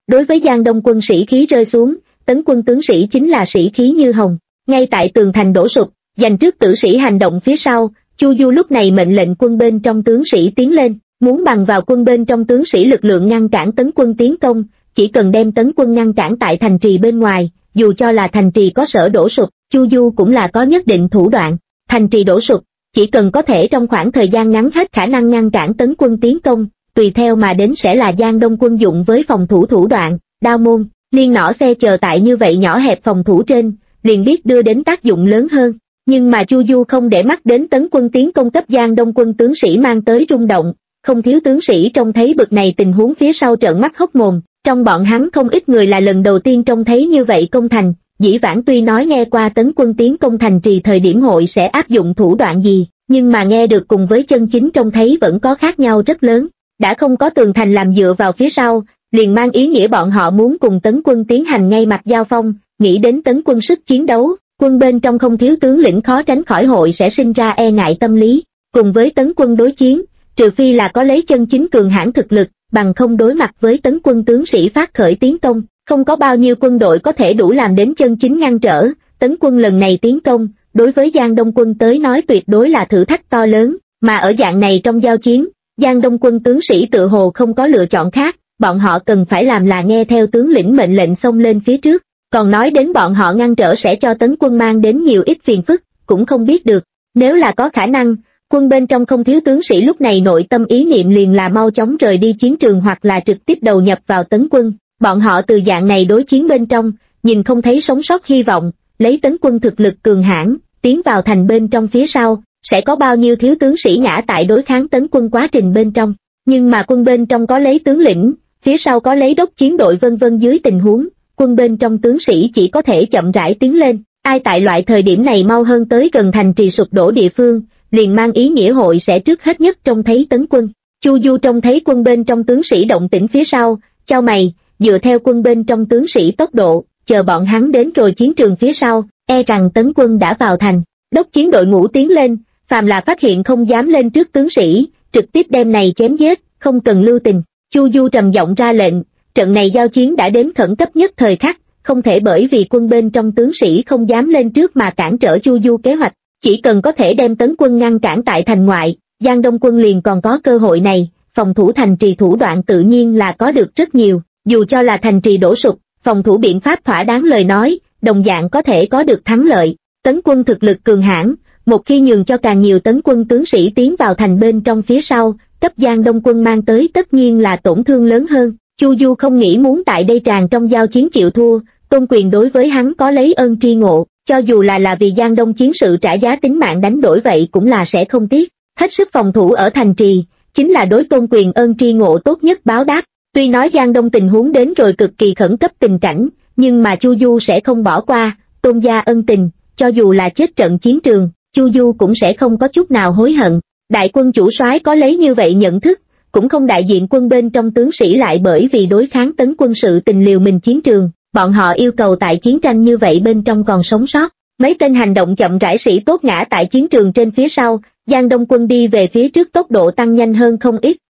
Đối với Giang Đông quân sĩ khí rơi xuống, tấn quân tướng sĩ chính là sĩ khí như hồng. Ngay tại tường thành đổ sụp, dành trước tử sĩ hành động phía sau, Chu Du lúc này mệnh lệnh quân bên trong tướng sĩ tiến lên, muốn bằng vào quân bên trong tướng sĩ lực lượng ngăn cản tấn quân tiến công, chỉ cần đem tấn quân ngăn cản tại thành trì bên ngoài, dù cho là thành trì có sở đổ sụp, Chu Du cũng là có nhất định thủ đoạn. Thành trì đổ sụp, chỉ cần có thể trong khoảng thời gian ngắn hết khả năng ngăn cản tấn quân tiến công, tùy theo mà đến sẽ là Giang Đông quân dụng với phòng thủ thủ đoạn, đao môn, liên nỏ xe chờ tại như vậy nhỏ hẹp phòng thủ trên, liền biết đưa đến tác dụng lớn hơn. Nhưng mà Chu Du không để mắt đến tấn quân tiến công cấp Giang Đông quân tướng sĩ mang tới rung động, không thiếu tướng sĩ trông thấy bực này tình huống phía sau trợn mắt hốc mồm, trong bọn hắn không ít người là lần đầu tiên trông thấy như vậy công thành. Dĩ vãng tuy nói nghe qua tấn quân tiến công thành trì thời điểm hội sẽ áp dụng thủ đoạn gì, nhưng mà nghe được cùng với chân chính trông thấy vẫn có khác nhau rất lớn. Đã không có tường thành làm dựa vào phía sau, liền mang ý nghĩa bọn họ muốn cùng tấn quân tiến hành ngay mặt giao phong, nghĩ đến tấn quân sức chiến đấu, quân bên trong không thiếu tướng lĩnh khó tránh khỏi hội sẽ sinh ra e ngại tâm lý. Cùng với tấn quân đối chiến, trừ phi là có lấy chân chính cường hãn thực lực, bằng không đối mặt với tấn quân tướng sĩ phát khởi tiến công, không có bao nhiêu quân đội có thể đủ làm đến chân chính ngăn trở. Tấn quân lần này tiến công, đối với Giang Đông quân tới nói tuyệt đối là thử thách to lớn, mà ở dạng này trong giao chiến, Giang Đông quân tướng sĩ tự hồ không có lựa chọn khác, bọn họ cần phải làm là nghe theo tướng lĩnh mệnh lệnh xông lên phía trước, còn nói đến bọn họ ngăn trở sẽ cho tấn quân mang đến nhiều ít phiền phức, cũng không biết được. Nếu là có khả năng, quân bên trong không thiếu tướng sĩ lúc này nội tâm ý niệm liền là mau chóng rời đi chiến trường hoặc là trực tiếp đầu nhập vào tấn quân. Bọn họ từ dạng này đối chiến bên trong, nhìn không thấy sống sót hy vọng, lấy tấn quân thực lực cường hãn, tiến vào thành bên trong phía sau, sẽ có bao nhiêu thiếu tướng sĩ ngã tại đối kháng tấn quân quá trình bên trong. Nhưng mà quân bên trong có lấy tướng lĩnh, phía sau có lấy đốc chiến đội vân vân dưới tình huống, quân bên trong tướng sĩ chỉ có thể chậm rãi tiến lên. Ai tại loại thời điểm này mau hơn tới gần thành trì sụp đổ địa phương, liền mang ý nghĩa hội sẽ trước hết nhất trông thấy tấn quân. Chu Du trông thấy quân bên trong tướng sĩ động tĩnh phía sau, chau mày, dựa theo quân bên trong tướng sĩ tốc độ, chờ bọn hắn đến rồi chiến trường phía sau, e rằng tấn quân đã vào thành. Đốc chiến đội ngũ tiến lên, phàm là phát hiện không dám lên trước tướng sĩ, trực tiếp đem này chém giết, không cần lưu tình. Chu Du trầm giọng ra lệnh, trận này giao chiến đã đến khẩn cấp nhất thời khắc, không thể bởi vì quân bên trong tướng sĩ không dám lên trước mà cản trở Chu Du kế hoạch, chỉ cần có thể đem tấn quân ngăn cản tại thành ngoại, Giang Đông quân liền còn có cơ hội này. Phòng thủ thành trì thủ đoạn tự nhiên là có được rất nhiều, dù cho là thành trì đổ sụp, phòng thủ biện pháp thỏa đáng lời nói, đồng dạng có thể có được thắng lợi. Tấn quân thực lực cường hãn, một khi nhường cho càng nhiều tấn quân tướng sĩ tiến vào thành bên trong phía sau, cấp Giang Đông quân mang tới tất nhiên là tổn thương lớn hơn. Chu Du không nghĩ muốn tại đây tràn trong giao chiến chịu thua, Tôn Quyền đối với hắn có lấy ơn tri ngộ, cho dù là vì Giang Đông chiến sự trả giá tính mạng đánh đổi vậy cũng là sẽ không tiếc. Hết sức phòng thủ ở thành trì, chính là đối Tôn Quyền ơn tri ngộ tốt nhất báo đáp. Tuy nói Giang Đông tình huống đến rồi cực kỳ khẩn cấp tình cảnh, nhưng mà Chu Du sẽ không bỏ qua Tôn gia ân tình, cho dù là chết trận chiến trường, Chu Du cũng sẽ không có chút nào hối hận. Đại quân chủ soái có lấy như vậy nhận thức, cũng không đại diện quân bên trong tướng sĩ lại bởi vì đối kháng tấn quân sự tình liều mình chiến trường, bọn họ yêu cầu tại chiến tranh như vậy bên trong còn sống sót. Mấy tên hành động chậm rãi sĩ tốt ngã tại chiến trường trên phía sau, Giang Đông quân đi về phía trước tốc độ tăng nhanh hơn không ít,